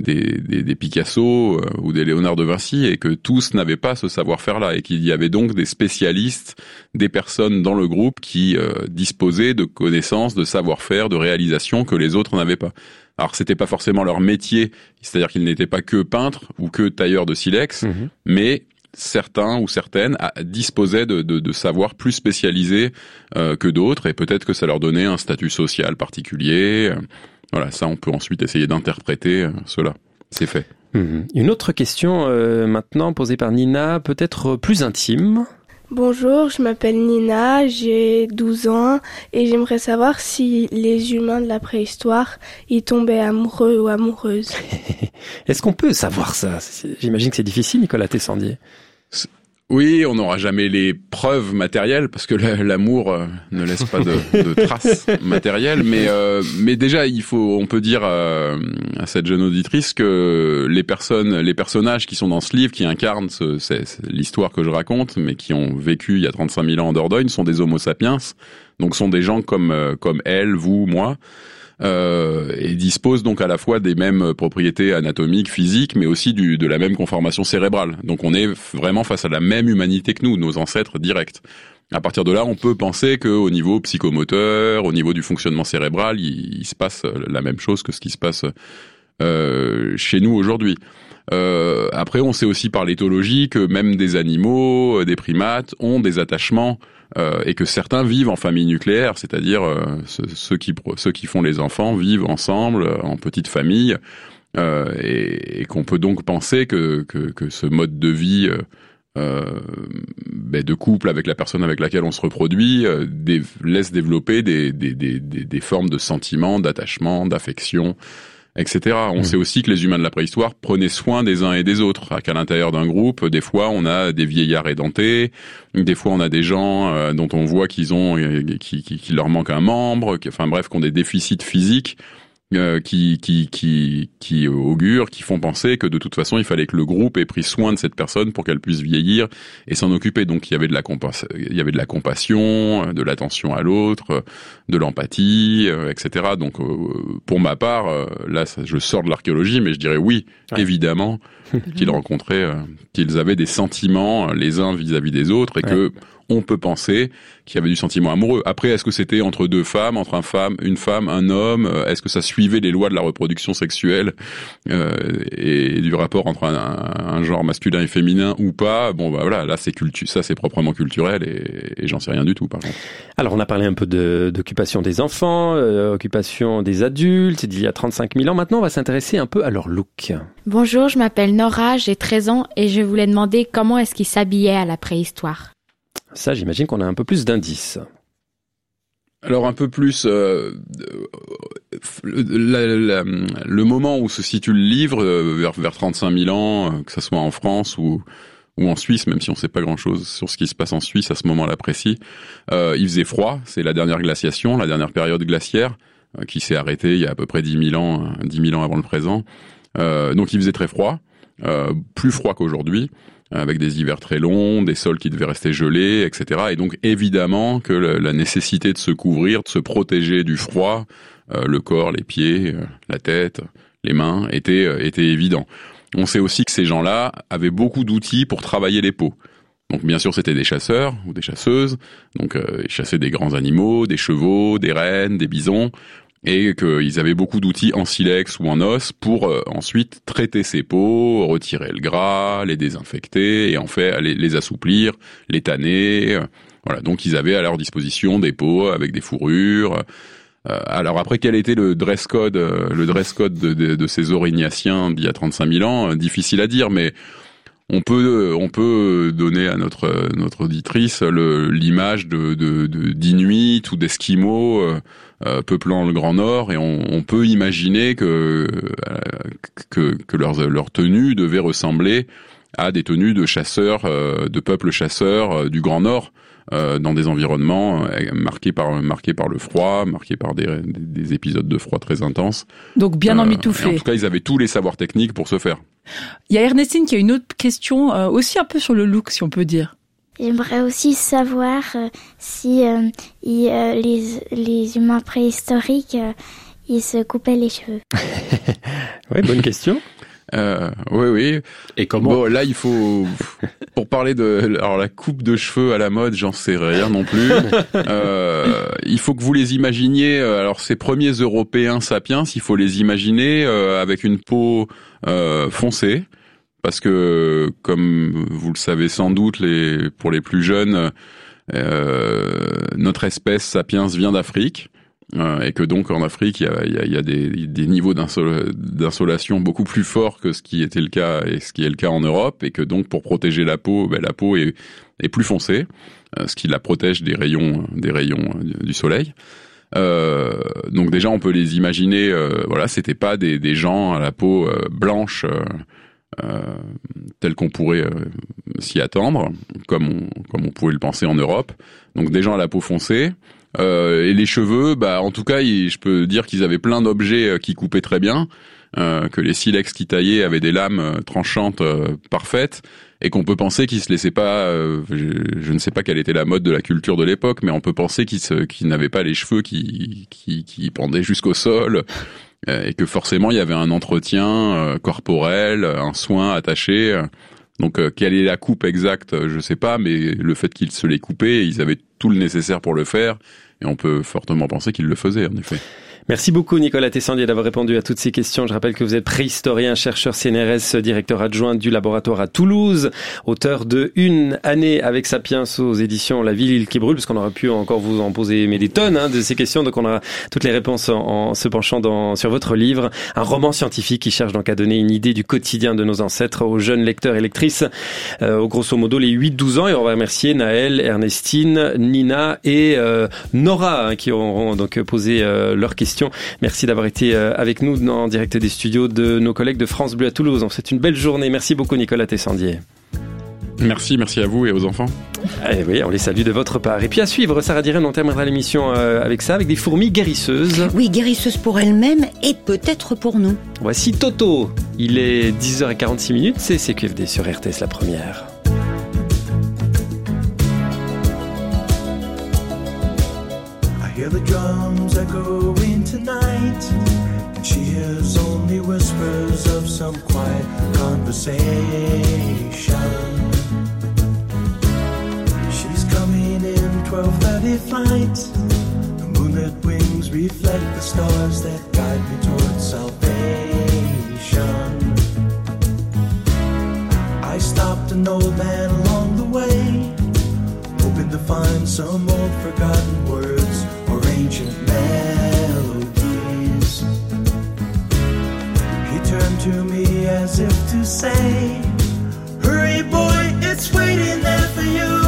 Picasso ou des Léonard de Vinci, et que tous n'avaient pas ce savoir-faire-là, et qu'il y avait donc des spécialistes, des personnes dans le groupe qui disposaient de connaissances, de savoir-faire, de réalisations que les autres n'avaient pas. Alors c'était pas forcément leur métier, c'est-à-dire qu'ils n'étaient pas que peintres ou que tailleurs de silex, mais certains ou certaines disposaient de savoirs plus spécialisés que d'autres, et peut-être que ça leur donnait un statut social particulier. Voilà, ça on peut ensuite essayer d'interpréter cela. C'est fait. Une autre question maintenant posée par Nina, peut-être plus intime. Bonjour, je m'appelle Nina, j'ai 12 ans et j'aimerais savoir si les humains de la préhistoire y tombaient amoureux ou amoureuses. Est-ce qu'on peut savoir ça? J'imagine que c'est difficile, Nicolas Tessandier. Oui, on n'aura jamais les preuves matérielles parce que l'amour ne laisse pas de traces matérielles. Mais déjà, on peut dire à cette jeune auditrice que les personnages qui sont dans ce livre, qui incarnent c'est l'histoire que je raconte, mais qui ont vécu il y a 35 000 ans en Dordogne, sont des Homo sapiens. Donc, sont des gens comme elle, vous, moi. Et dispose donc à la fois des mêmes propriétés anatomiques, physiques, mais aussi de la même conformation cérébrale. Donc on est vraiment face à la même humanité que nous, nos ancêtres directs. À partir de là, on peut penser qu'au niveau psychomoteur, au niveau du fonctionnement cérébral, il se passe la même chose que ce qui se passe chez nous aujourd'hui. Après, on sait aussi par l'éthologie que même des animaux, des primates, ont des attachements et que certains vivent en famille nucléaire, c'est-à-dire ceux qui font les enfants vivent ensemble en petite famille, et qu'on peut donc penser que ce mode de vie de couple avec la personne avec laquelle on se reproduit laisse développer des formes de sentiments, d'attachement, d'affection, etc. On sait aussi que les humains de la préhistoire prenaient soin des uns et des autres, qu'à l'intérieur d'un groupe, des fois on a des vieillards édentés, des fois on a des gens dont on voit qu'il leur manque un membre, qui ont des déficits physiques qui augurent, qui font penser que de toute façon il fallait que le groupe ait pris soin de cette personne pour qu'elle puisse vieillir et s'en occuper. Donc il y avait de la compassion, de l'attention à l'autre, de l'empathie, etc. Donc pour ma part, là je sors de l'archéologie, mais je dirais oui, évidemment qu'ils avaient des sentiments les uns vis-à-vis des autres, et que on peut penser qu'il y avait du sentiment amoureux. Après, est-ce que c'était entre deux femmes, entre une femme, un homme? Est-ce que ça suivait les lois de la reproduction sexuelle et du rapport entre un genre masculin et féminin ou pas? Bon, voilà, là c'est proprement culturel et j'en sais rien du tout, par contre. Alors, on a parlé un peu d'occupation des enfants, occupation des adultes, d'il y a 35 000 ans. Maintenant, on va s'intéresser un peu à leur look. Bonjour, je m'appelle Nora, j'ai 13 ans et je voulais demander comment est-ce qu'ils s'habillaient à la préhistoire. Ça, j'imagine qu'on a un peu plus d'indices. Alors un peu plus, le moment où se situe le livre, vers 35 000 ans, que ça soit en France ou en Suisse, même si on ne sait pas grand-chose sur ce qui se passe en Suisse à ce moment-là précis, il faisait froid, c'est la dernière glaciation, la dernière période glaciaire, qui s'est arrêtée il y a à peu près 10 000 ans avant le présent. Donc il faisait très froid, plus froid qu'aujourd'hui. avec des hivers très longs, des sols qui devaient rester gelés, etc. Et donc évidemment que la nécessité de se couvrir, de se protéger du froid, le corps, les pieds, la tête, les mains, était évident. On sait aussi que ces gens-là avaient beaucoup d'outils pour travailler les peaux. Donc bien sûr, c'était des chasseurs ou des chasseuses, donc ils chassaient des grands animaux, des chevaux, des rennes, des bisons, et qu'ils avaient beaucoup d'outils en silex ou en os pour ensuite traiter ces peaux, retirer le gras, les désinfecter et en fait les assouplir, les tanner. Voilà, donc ils avaient à leur disposition des peaux avec des fourrures. Alors après, quel était le dress code de ces aurignaciens d'il y a 35 000 ans, difficile à dire, mais on peut donner à notre auditrice l'image d'Inuits ou d'Esquimaux peuplant le Grand Nord, et on peut imaginer que leur tenue devait ressembler à des tenues de chasseurs, de peuples chasseurs du Grand Nord, dans des environnements marqués par le froid, marqués par des épisodes de froid très intenses. Donc bien emmitouflés. En tout cas, ils avaient tous les savoirs techniques pour ce faire. Il y a Ernestine qui a une autre question, aussi un peu sur le look, si on peut dire. J'aimerais aussi savoir si les humains préhistoriques, ils se coupaient les cheveux. Oui, bonne question. Oui. Et comment? Bon, là, il faut, pour parler alors la coupe de cheveux à la mode, j'en sais rien non plus. Il faut que vous les imaginiez, alors ces premiers Européens sapiens, il faut les imaginer avec une peau foncée, parce que, comme vous le savez sans doute, pour les plus jeunes, notre espèce sapiens vient d'Afrique. Et que donc en Afrique il y a des niveaux d'insolation beaucoup plus forts que ce qui était le cas et ce qui est le cas en Europe, et que donc pour protéger la peau est plus foncée, ce qui la protège des rayons du soleil. Donc déjà on peut les imaginer, voilà, c'était pas des gens à la peau blanche tels qu'on pourrait s'y attendre, comme on pouvait le penser en Europe. Donc des gens à la peau foncée. Et les cheveux, en tout cas, je peux dire qu'ils avaient plein d'objets qui coupaient très bien, que les silex qui taillaient avaient des lames tranchantes parfaites, et qu'on peut penser qu'ils se laissaient pas. Je ne sais pas quelle était la mode de la culture de l'époque, mais on peut penser qu'ils n'avaient pas les cheveux qui pendaient jusqu'au sol, et que forcément il y avait un entretien corporel, un soin attaché. Donc quelle est la coupe exacte, je sais pas, mais le fait qu'ils se les coupaient, ils avaient tout le nécessaire pour le faire, et on peut fortement penser qu'ils le faisaient, en effet. Merci beaucoup Nicolas Tessandier d'avoir répondu à toutes ces questions. Je rappelle que vous êtes préhistorien, chercheur CNRS, directeur adjoint du laboratoire à Toulouse, auteur de Une année avec Sapiens aux éditions La Ville qui brûle, parce qu'on aurait pu encore vous en poser des tonnes de ces questions, donc on aura toutes les réponses en se penchant sur votre livre, un roman scientifique qui cherche donc à donner une idée du quotidien de nos ancêtres aux jeunes lecteurs et lectrices, au grosso modo les 8-12 ans, et on va remercier Naël, Ernestine, Nina et Nora qui auront donc posé leurs questions. Merci d'avoir été avec nous en direct des studios de nos collègues de France Bleu à Toulouse. C'est une belle journée. Merci beaucoup Nicolas Tessandier. Merci à vous et aux enfants. Eh oui, on les salue de votre part. Et puis à suivre, Sarah Dirène, on terminera l'émission avec ça, avec des fourmis guérisseuses. Oui, guérisseuses pour elles-mêmes et peut-être pour nous. Voici Toto. Il est 10h46, c'est CQFD sur RTS La Première. I hear the drums echoing tonight, and she hears only whispers of some quiet conversation. She's coming in 12:30 flight. The moonlit wings reflect the stars that guide me towards salvation. I stopped an old man along the way, hoping to find some old forgotten words or ancient melodies. He turned to me as if to say, hurry boy, it's waiting there for you.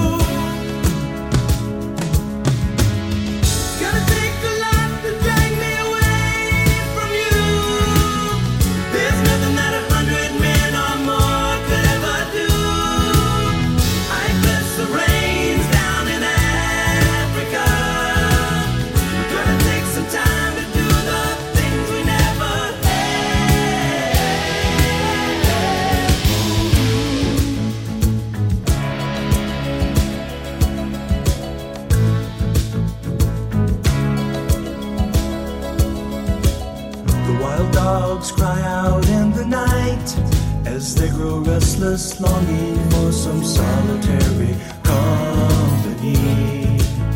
Gonna take a lot to drag me away from you. There's nothing that 100 men or more could ever do. I bless the rains down in Africa. We're gonna take some time to do the things we never had. grow restless, longing for some solitary company.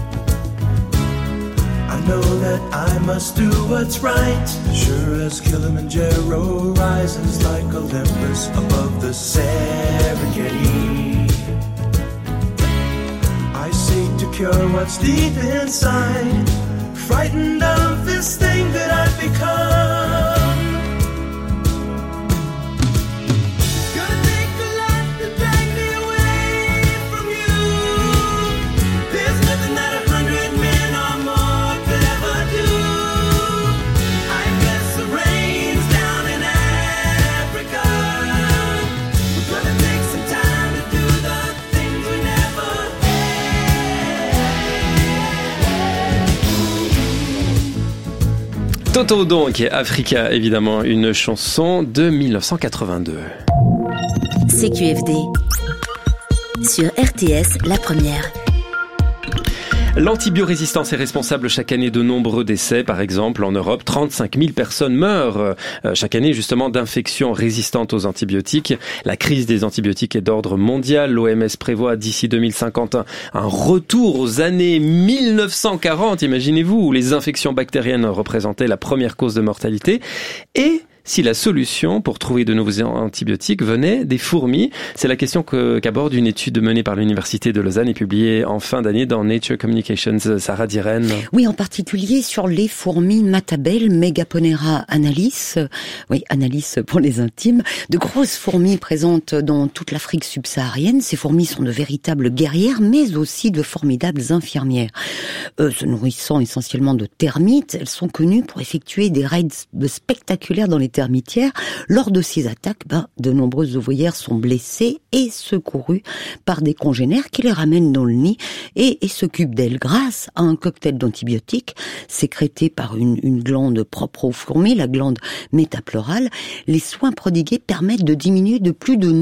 I know that I must do what's right, sure as Kilimanjaro rises like Olympus above the Serengeti. I seek to cure what's deep inside, frightened of this thing that I've become. Gonna take a lot to drag me away from you. There's nothing that 100 men or more could ever do. I guess the rain's down in Africa. We're gonna take some time to do the things we never Toto donc, Africa évidemment, une chanson de 1982. CQFD sur RTS La Première. L'antibiorésistance est responsable chaque année de nombreux décès. Par exemple, en Europe, 35 000 personnes meurent chaque année justement d'infections résistantes aux antibiotiques. La crise des antibiotiques est d'ordre mondial. L'OMS prévoit d'ici 2050 un retour aux années 1940, imaginez-vous, où les infections bactériennes représentaient la première cause de mortalité. Et si la solution pour trouver de nouveaux antibiotiques venait des fourmis, c'est la question qu'aborde une étude menée par l'Université de Lausanne et publiée en fin d'année dans Nature Communications. Sarah Diren. Oui, en particulier sur les fourmis Matabel, Megaponera analis. Oui, analis pour les intimes. De grosses fourmis présentes dans toute l'Afrique subsaharienne. Ces fourmis sont de véritables guerrières, mais aussi de formidables infirmières. Se nourrissant essentiellement de termites, elles sont connues pour effectuer des raids spectaculaires dans les termitières. Lors de ces attaques, de nombreuses ouvrières sont blessées et secourues par des congénères qui les ramènent dans le nid et s'occupent d'elles grâce à un cocktail d'antibiotiques sécrété par une glande propre aux fourmis, la glande métapleurale. Les soins prodigués permettent de diminuer de plus de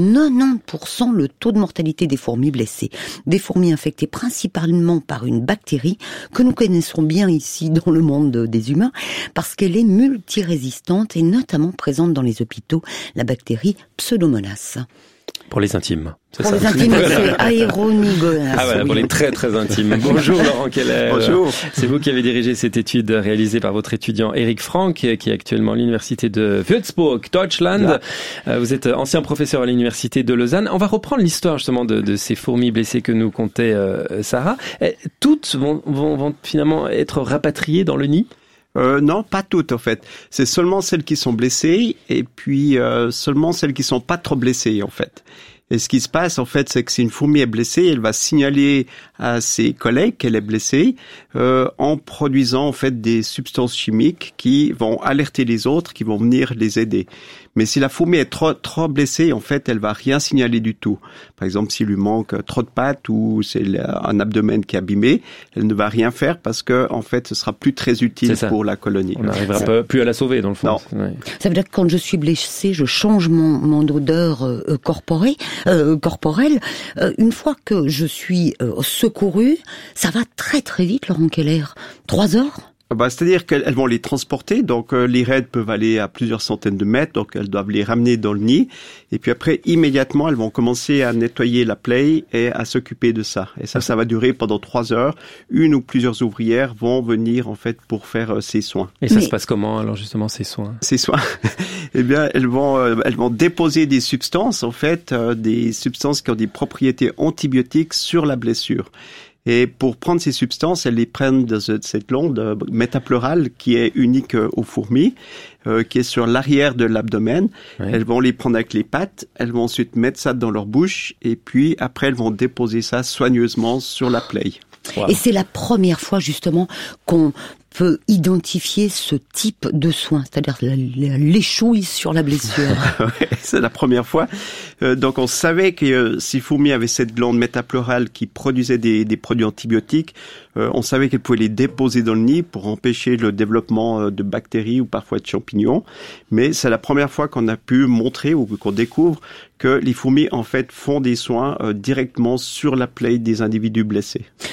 90% le taux de mortalité des fourmis blessées. Des fourmis infectées principalement par une bactérie que nous connaissons bien ici dans le monde des humains parce qu'elle est multirésistante et notamment présente dans les hôpitaux, la bactérie Pseudomonas. Pour les intimes. Pour les intimes, c'est Aeronigonas. Ah voilà, oui. pour les très très intimes. Bonjour Laurent Keller. Bonjour. C'est vous qui avez dirigé cette étude réalisée par votre étudiant Eric Frank, qui est actuellement à l'université de Würzburg, Deutschland. Vous êtes ancien professeur à l'université de Lausanne. On va reprendre l'histoire justement de ces fourmis blessées que nous contait Sarah. Toutes vont finalement être rapatriées dans le nid? Non, pas toutes en fait. C'est seulement celles qui sont blessées et puis seulement celles qui sont pas trop blessées en fait. Et ce qui se passe en fait, c'est que si une fourmi est blessée, elle va signaler à ses collègues qu'elle est blessée en produisant en fait des substances chimiques qui vont alerter les autres, qui vont venir les aider. Mais si la fourmi est trop blessée, en fait, elle va rien signaler du tout. Par exemple, s'il lui manque trop de pattes ou c'est un abdomen qui est abîmé, elle ne va rien faire parce que, en fait, ce sera plus très utile pour la colonie. On n'arrivera plus à la sauver, dans le fond. Non. Ouais. Ça veut dire que quand je suis blessée, je change mon odeur corporelle. Une fois que je suis secourue, ça va très très vite, Laurent Keller. 3 heures? C'est-à-dire qu'elles vont les transporter, donc les raids peuvent aller à plusieurs centaines de mètres, donc elles doivent les ramener dans le nid, et puis après, immédiatement, elles vont commencer à nettoyer la plaie et à s'occuper de ça. Et ça va durer pendant 3 heures. Une ou plusieurs ouvrières vont venir, en fait, pour faire ces soins. Et ça se passe comment, alors, justement, ces soins? Ces soins, eh bien, elles vont déposer des substances, en fait, des substances qui ont des propriétés antibiotiques sur la blessure. Et pour prendre ces substances, elles les prennent de cette glande métapleurale qui est unique aux fourmis, qui est sur l'arrière de l'abdomen. Oui. Elles vont les prendre avec les pattes, elles vont ensuite mettre ça dans leur bouche et puis après elles vont déposer ça soigneusement sur la plaie. Wow. Et c'est la première fois justement qu'on peut identifier ce type de soin, c'est-à-dire l'échouille sur la blessure. Ouais, c'est la première fois. Donc on savait que si fourmis avait cette glande métapleurale qui produisait des produits antibiotiques, on savait qu'elle pouvait les déposer dans le nid pour empêcher le développement de bactéries ou parfois de champignons. Mais c'est la première fois qu'on a pu montrer ou qu'on découvre que les fourmis en fait font des soins directement sur la plaie des individus blessés.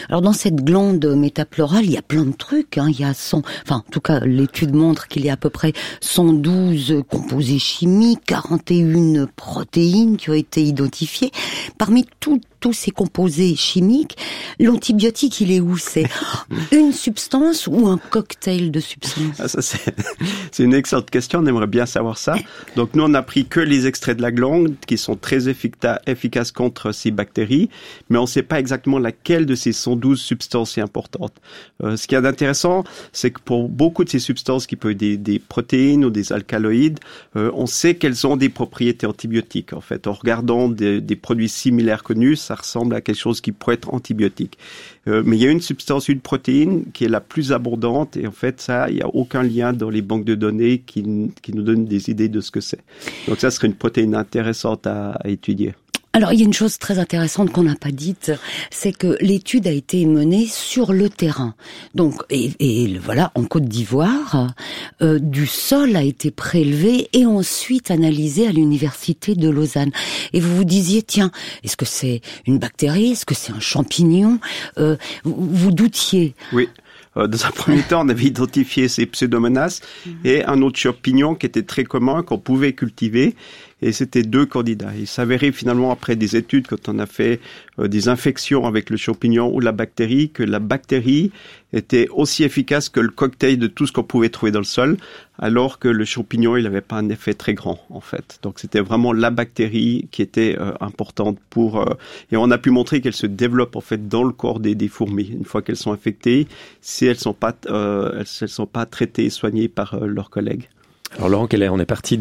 Alors dans cette glande métapleurale, il y a plein de trucs. Il y a en tout cas, l'étude montre qu'il y a à peu près 112 composés chimiques, 41 protéines qui ont été identifiées. Parmi tous ces composés chimiques, l'antibiotique, il est où? C'est une substance ou un cocktail de substances? Ça, c'est une excellente question. On aimerait bien savoir ça. Donc, nous, on n'a pris que les extraits de la glande qui sont très efficaces contre ces bactéries, mais on ne sait pas exactement laquelle de ces 112 substances est importante. Ce qui est intéressant, c'est que pour beaucoup de ces substances qui peuvent être des protéines ou des alcaloïdes, on sait qu'elles ont des propriétés antibiotiques. En fait, en regardant des produits similaires connus, ça ressemble à quelque chose qui pourrait être antibiotique. Mais il y a une substance, une protéine qui est la plus abondante et en fait, ça, il n'y a aucun lien dans les banques de données qui nous donnent des idées de ce que c'est. Donc ça serait une protéine intéressante à étudier. Alors, il y a une chose très intéressante qu'on n'a pas dite, c'est que l'étude a été menée sur le terrain. Donc, et voilà, en Côte d'Ivoire, du sol a été prélevé et ensuite analysé à l'université de Lausanne. Et vous vous disiez, tiens, est-ce que c'est une bactérie? Est-ce que c'est un champignon? Vous doutiez? Oui. Dans un premier temps, on avait identifié ces Pseudomonas et un autre champignon qui était très commun, qu'on pouvait cultiver. Et c'était 2 candidats. Il s'avérait finalement, après des études, quand on a fait des infections avec le champignon ou la bactérie, que la bactérie était aussi efficace que le cocktail de tout ce qu'on pouvait trouver dans le sol, alors que le champignon, il n'avait pas un effet très grand, en fait. Donc c'était vraiment la bactérie qui était importante pour... et on a pu montrer qu'elle se développe, en fait, dans le corps des fourmis. Une fois qu'elles sont infectées, si elles sont pas traitées et soignées par leurs collègues. Alors Laurent Keller, on est parti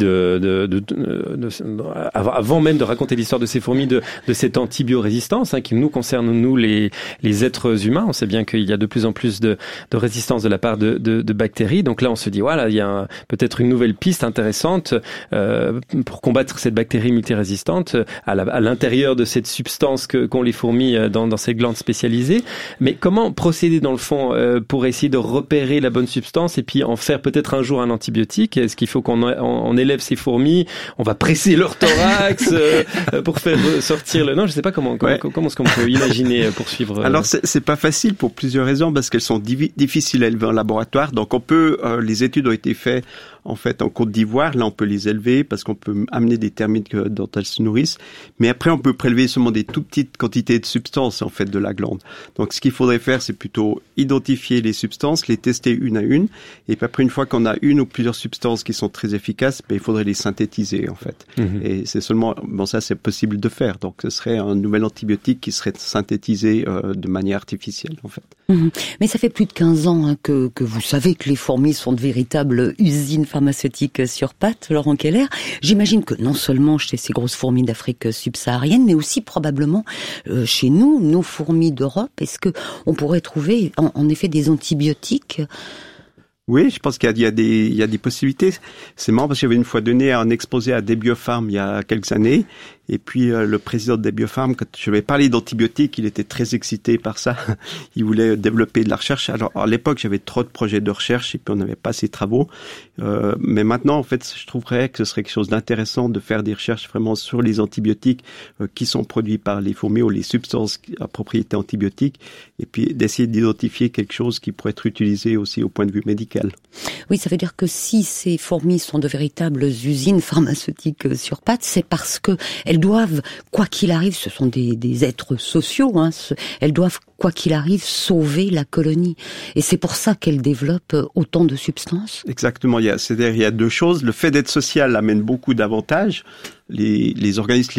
avant même de raconter l'histoire de ces fourmis, de cette antibiorésistance qui nous concerne, nous les êtres humains. On sait bien qu'il y a de plus en plus de résistance de la part de bactéries. Donc là, on se dit voilà, il y a peut-être une nouvelle piste intéressante pour combattre cette bactérie multirésistante à l'intérieur de cette substance qu'ont les fourmis dans ces glandes spécialisées. Mais comment procéder dans le fond pour essayer de repérer la bonne substance et puis en faire peut-être un jour un antibiotique? Est-ce qu'il faut qu'on élève ces fourmis? On va presser leur thorax pour faire sortir le... Non, je sais pas comment est-ce qu'on peut imaginer poursuivre... Alors, c'est pas facile pour plusieurs raisons, parce qu'elles sont difficiles à élever en laboratoire. Donc, les études ont été faites en fait en Côte d'Ivoire. Là, on peut les élever parce qu'on peut amener des termites dont elles se nourrissent. Mais après, on peut prélever seulement des tout petites quantités de substances en fait de la glande. Donc, ce qu'il faudrait faire, c'est plutôt identifier les substances, les tester une à une. Et puis après, une fois qu'on a une ou plusieurs substances qui sont très efficaces, il faudrait les synthétiser en fait. Et c'est seulement ça, c'est possible de faire. Donc, ce serait un nouvel antibiotique qui serait synthétisé de manière artificielle en fait. Mais ça fait plus de 15 ans que vous savez que les fourmis sont de véritables usines pharmaceutiques sur pattes, Laurent Keller. J'imagine que non seulement chez ces grosses fourmis d'Afrique subsaharienne, mais aussi probablement chez nous, nos fourmis d'Europe. Est-ce que on pourrait trouver en effet des antibiotiques? Oui, je pense qu'il y a des possibilités. C'est marrant parce que j'avais une fois donné un exposé à Debiofarm il y a quelques années. Et puis le président de Debiofarm, quand je lui ai parlé d'antibiotiques, il était très excité par ça. Il voulait développer de la recherche. Alors à l'époque, j'avais trop de projets de recherche et puis on n'avait pas ces travaux. Mais maintenant, en fait, je trouverais que ce serait quelque chose d'intéressant de faire des recherches vraiment sur les antibiotiques qui sont produits par les fourmis ou les substances à propriété antibiotique, et puis d'essayer d'identifier quelque chose qui pourrait être utilisé aussi au point de vue médical. Oui, ça veut dire que si ces fourmis sont de véritables usines pharmaceutiques sur pattes, c'est parce que elles doivent, quoi qu'il arrive, ce sont des êtres sociaux, elles doivent, quoi qu'il arrive, sauver la colonie. Et c'est pour ça qu'elles développent autant de substances. Exactement, il y a 2 choses. Le fait d'être social amène beaucoup d'avantages. Les organismes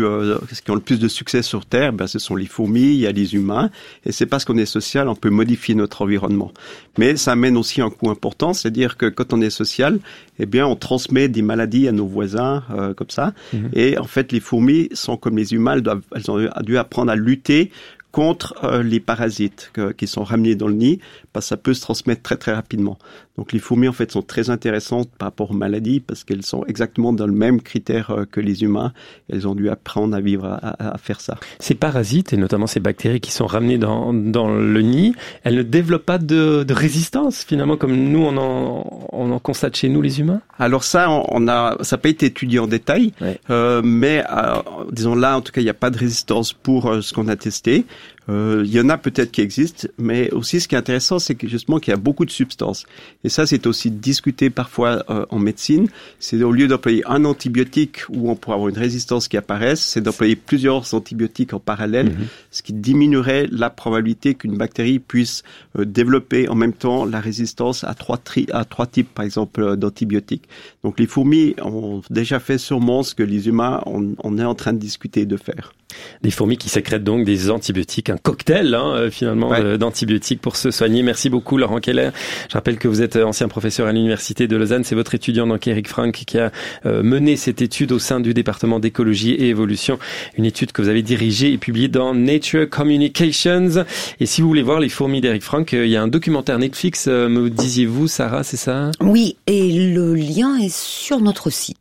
qui ont le plus de succès sur Terre, ce sont les fourmis, il y a les humains, et c'est parce qu'on est social, on peut modifier notre environnement. Mais ça amène aussi un coût important, c'est-à-dire que quand on est social, on transmet des maladies à nos voisins, comme ça. Et en fait, les fourmis sont comme les humains, elles ont dû apprendre à lutter contre les parasites qui sont ramenés dans le nid, parce que ça peut se transmettre très très rapidement. Donc les fourmis en fait sont très intéressantes par rapport aux maladies parce qu'elles sont exactement dans le même critère que les humains. Elles ont dû apprendre à vivre à faire ça. Ces parasites et notamment ces bactéries qui sont ramenées dans le nid, elles ne développent pas de résistance finalement comme nous on en constate chez nous les humains. Alors ça ça n'a pas été étudié en détail, mais disons là en tout cas il n'y a pas de résistance pour ce qu'on a testé. Il y en a peut-être qui existent, mais aussi ce qui est intéressant, c'est que justement qu'il y a beaucoup de substances. Et ça, c'est aussi discuté parfois en médecine. C'est au lieu d'employer un antibiotique où on pourrait avoir une résistance qui apparaisse, c'est d'employer plusieurs antibiotiques en parallèle, ce qui diminuerait la probabilité qu'une bactérie puisse développer en même temps la résistance à trois types, par exemple, d'antibiotiques. Donc les fourmis ont déjà fait sûrement ce que les humains, on est en train de discuter de faire. Des fourmis qui sécrètent donc des antibiotiques, un cocktail finalement d'antibiotiques pour se soigner. Merci beaucoup Laurent Keller. Je rappelle que vous êtes ancien professeur à l'Université de Lausanne. C'est votre étudiant donc Eric Frank qui a mené cette étude au sein du département d'écologie et évolution. Une étude que vous avez dirigée et publiée dans Nature Communications. Et si vous voulez voir les fourmis d'Eric Frank, il y a un documentaire Netflix, me disiez-vous Sarah, c'est ça? Oui, et le lien est sur notre site.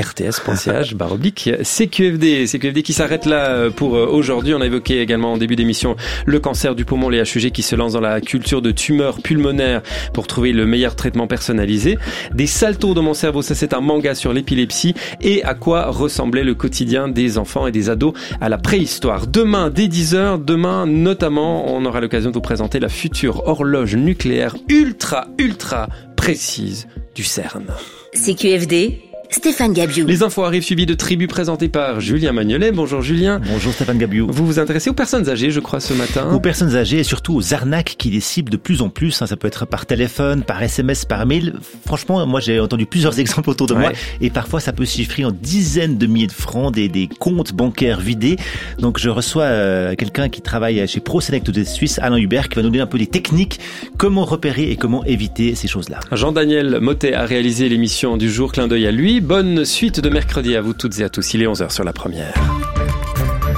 rts.ch/CQFD qui s'arrête là pour aujourd'hui. On a évoqué également en début d'émission le cancer du poumon, les HUG qui se lancent dans la culture de tumeurs pulmonaires pour trouver le meilleur traitement personnalisé. Des saltos dans mon cerveau, ça c'est un manga sur l'épilepsie et à quoi ressemblait le quotidien des enfants et des ados à la préhistoire. Demain, dès 10h, demain notamment, on aura l'occasion de vous présenter la future horloge nucléaire ultra précise du CERN. CQFD, Stéphane Gabiou. Les infos arrivent suivies de tribus présentées par Julien Magnolet. Bonjour Julien. Bonjour Stéphane Gabiou. Vous vous intéressez aux personnes âgées, je crois, ce matin. Aux personnes âgées et surtout aux arnaques qui les ciblent de plus en plus. Ça peut être par téléphone, par SMS, par mail. Franchement, moi j'ai entendu plusieurs exemples autour de moi et parfois ça peut chiffrer en dizaines de milliers de francs, des comptes bancaires vidés. Donc je reçois quelqu'un qui travaille chez ProSelect des Suisses, Alain Hubert, qui va nous donner un peu des techniques, comment repérer et comment éviter ces choses-là. Jean-Daniel Mottet a réalisé l'émission du jour, clin d'œil à lui. Bonne suite de mercredi à vous toutes et à tous. Il est 11h sur La Première.